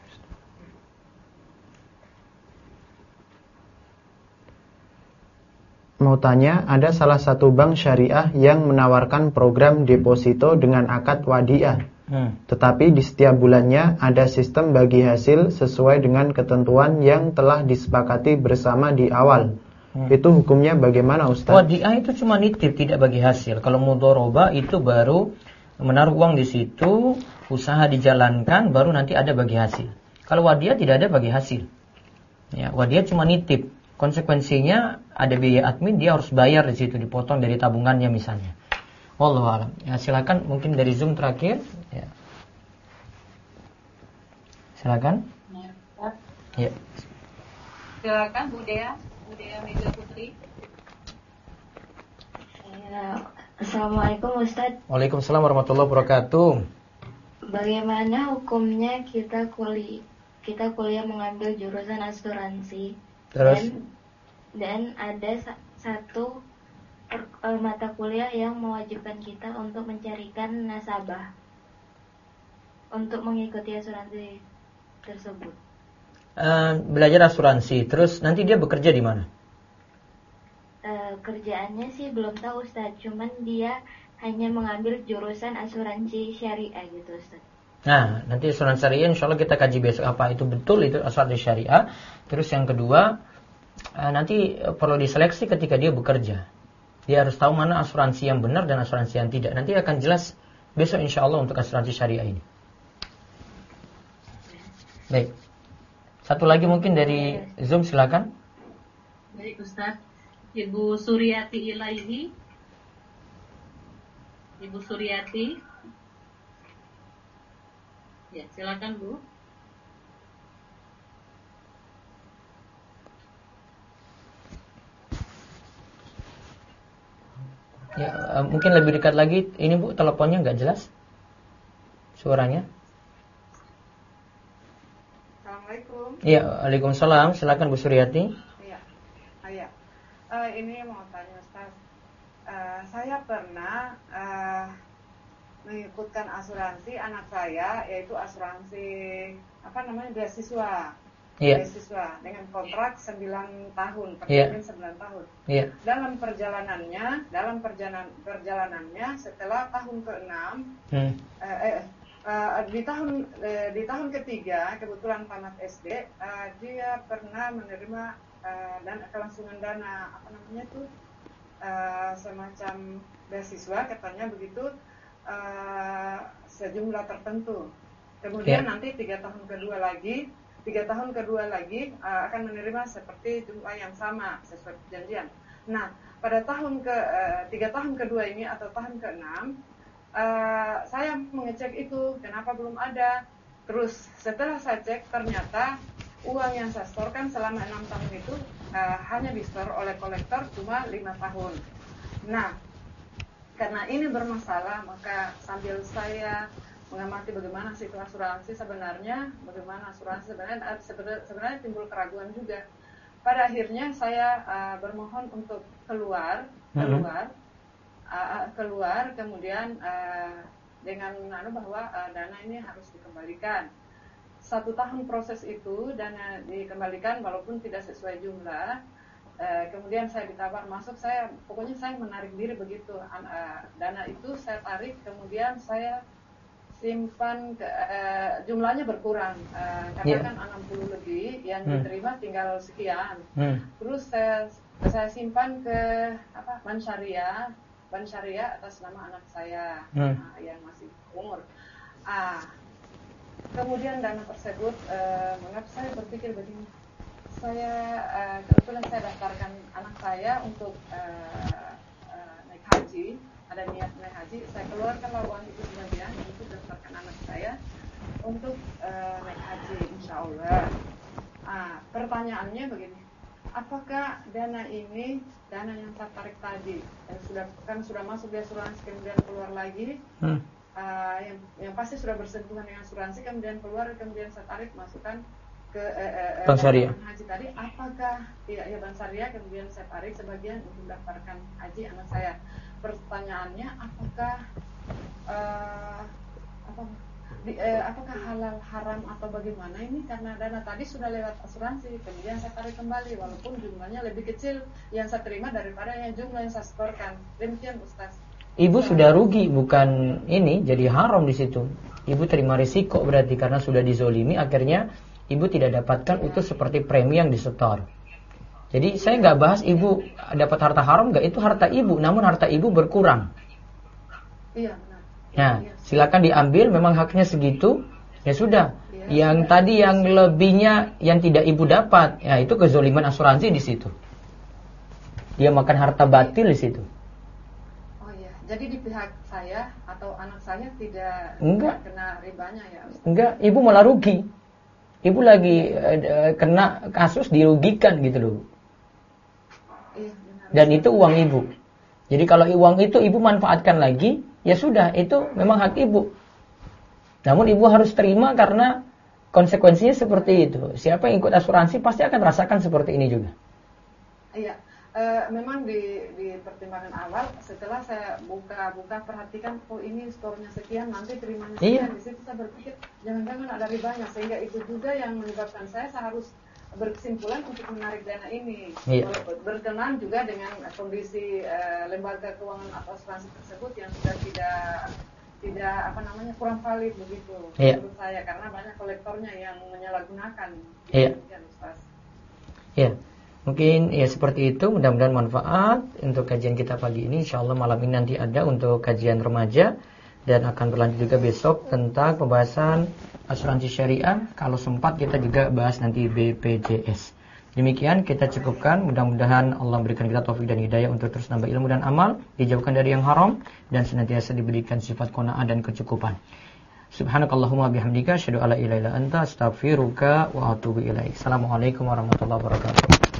Mau tanya, ada salah satu bank syariah yang menawarkan program deposito dengan akad wadiah. Tetapi di setiap bulannya ada sistem bagi hasil sesuai dengan ketentuan yang telah disepakati bersama di awal. Itu hukumnya bagaimana, Ustaz? Wadiah itu cuma nitip, tidak bagi hasil. Kalau mudharabah itu baru menaruh uang di situ, usaha dijalankan, baru nanti ada bagi hasil. Kalau wadiah tidak ada bagi hasil. Ya, wadiah cuma nitip. Konsekuensinya ada biaya admin, dia harus bayar di situ, dipotong dari tabungannya misalnya. Wallahu a'lam. Ya, silakan mungkin dari Zoom terakhir. Ya. Silakan. Ya. Silakan Bu Dea Mega Putri. Assalamualaikum Ustaz. Waalaikumsalam warahmatullahi wabarakatuh. Bagaimana hukumnya kita kuliah mengambil jurusan asuransi? Terus? Dan ada satu mata kuliah yang mewajibkan kita untuk mencarikan nasabah untuk mengikuti asuransi tersebut. Belajar asuransi, terus nanti dia bekerja di mana? Kerjaannya sih belum tahu Ustaz, cuman dia hanya mengambil jurusan asuransi syariah gitu Ustaz. Nah, nanti asuransi syariah insya Allah kita kaji besok apa itu betul itu asuransi syariah. Terus yang kedua, nanti perlu diseleksi ketika dia bekerja. Dia harus tahu mana asuransi yang benar dan asuransi yang tidak. Nanti akan jelas besok insya Allah untuk asuransi syariah ini. Baik. Satu lagi mungkin dari Zoom silakan. Baik Ustaz, Ibu Suryati Ilaihi. Ibu Suryati. Ya, silakan Bu. Ya, mungkin lebih dekat lagi. Ini Bu, teleponnya nggak jelas suaranya. Assalamualaikum. Iya, waalaikumsalam. Silakan Bu Suryati. Iya, ini mau tanya Ustaz. Saya pernah mengikutkan asuransi anak saya, yaitu asuransi beasiswa. Yeah. Beasiswa dengan kontrak 9 tahun, perjanjian 9 tahun. Yeah. Dalam perjalanannya setelah tahun ke-6, di tahun ketiga, kebetulan tamat SD, dia pernah menerima dan kelangsungan dana semacam beasiswa, katanya begitu, sejumlah tertentu. Kemudian nanti 3 tahun kedua lagi akan menerima seperti jumlah yang sama sesuai perjanjian. Nah, pada 3 tahun kedua ini atau tahun ke-6, saya mengecek itu kenapa belum ada. Terus setelah saya cek, ternyata uang yang saya setorkan selama 6 tahun itu hanya di-store oleh kolektor cuma 5 tahun. Nah, karena ini bermasalah, maka sambil saya mengamati bagaimana situasi asuransi sebenarnya, sebenarnya timbul keraguan juga. Pada akhirnya saya bermohon untuk keluar, kemudian dengan bahwa dana ini harus dikembalikan. 1 tahun proses itu dana dikembalikan walaupun tidak sesuai jumlah. Kemudian saya ditawar masuk, pokoknya saya menarik diri begitu. Dana itu saya tarik, kemudian saya simpan, jumlahnya berkurang, katakan 60 lebih, yang diterima tinggal sekian. Terus saya simpan ke bank syariah atas nama anak saya yang masih umur. Kemudian dana tersebut, mengapa saya berpikir begini? Kebetulan saya daftarkan anak saya untuk naik haji, ada niat naik haji, saya keluarkan uang itu sebagian untuk daftarkan anak saya untuk naik haji, insya Allah. Pertanyaannya begini, apakah dana ini, dana yang saya tarik tadi, yang sudah masuk di asuransi kemudian keluar lagi, yang pasti sudah bersentuhan dengan asuransi, kemudian keluar, kemudian saya tarik masukkan ke Bank Syariah haji tadi, apakah ya Bank Syariah, kemudian saya tarik sebagian untuk daftarkan haji anak saya. Pertanyaannya, apakah apakah halal haram atau bagaimana ini, karena dana tadi sudah lewat asuransi, kemudian saya tarik kembali walaupun jumlahnya lebih kecil yang saya terima daripada yang jumlah yang saya setorkan. Demikian Ustaz. Ibu sudah rugi, bukan ini jadi haram di situ. Ibu terima risiko berarti karena sudah dizolimi, akhirnya ibu tidak dapatkan itu seperti premi yang disetor. Jadi saya nggak bahas ibu dapat harta haram nggak, itu harta ibu, namun harta ibu berkurang. Iya benar. Nah, silakan diambil, memang haknya segitu, ya sudah. Yang tadi yang lebihnya yang tidak ibu dapat, ya itu kezoliman asuransi di situ. Dia makan harta batil di situ. Oh iya, jadi di pihak saya atau anak saya tidak kena ribanya ya Ustaz? Enggak, ibu malah rugi. Ibu lagi kena kasus dirugikan gitu loh. Iya, benar. Dan itu uang ibu. Jadi kalau uang itu ibu manfaatkan lagi, ya sudah, itu memang hak ibu. Namun ibu harus terima karena konsekuensinya seperti itu. Siapa yang ikut asuransi pasti akan rasakan seperti ini juga. Iya, memang di pertimbangan awal setelah saya buka perhatikan, oh ini skornya sekian, nanti terimanya sekian. Di situ saya berpikir jangan-jangan ada ribanya, sehingga itu juga yang menyebabkan saya harus berkesimpulan untuk menarik dana ini. Berkenan juga dengan kondisi lembaga keuangan atau asuransi tersebut yang sudah tidak kurang valid begitu menurut saya, karena banyak kolektornya yang menyalahgunakan. Mungkin ya seperti itu. Mudah-mudahan manfaat untuk kajian kita pagi ini. InsyaAllah malam ini nanti ada untuk kajian remaja, dan akan berlanjut juga besok tentang pembahasan asuransi syariah. Kalau sempat kita juga bahas nanti BPJS. Demikian kita cukupkan. Mudah-mudahan Allah berikan kita taufik dan hidayah untuk terus nambah ilmu dan amal, dijauhkan dari yang haram, dan senantiasa diberikan sifat qanaah dan kecukupan. Subhanakallahumma bihamdika asyhadu alla ilaha illa anta astaghfiruka wa atubu ilaik. Assalamualaikum warahmatullahi wabarakatuh.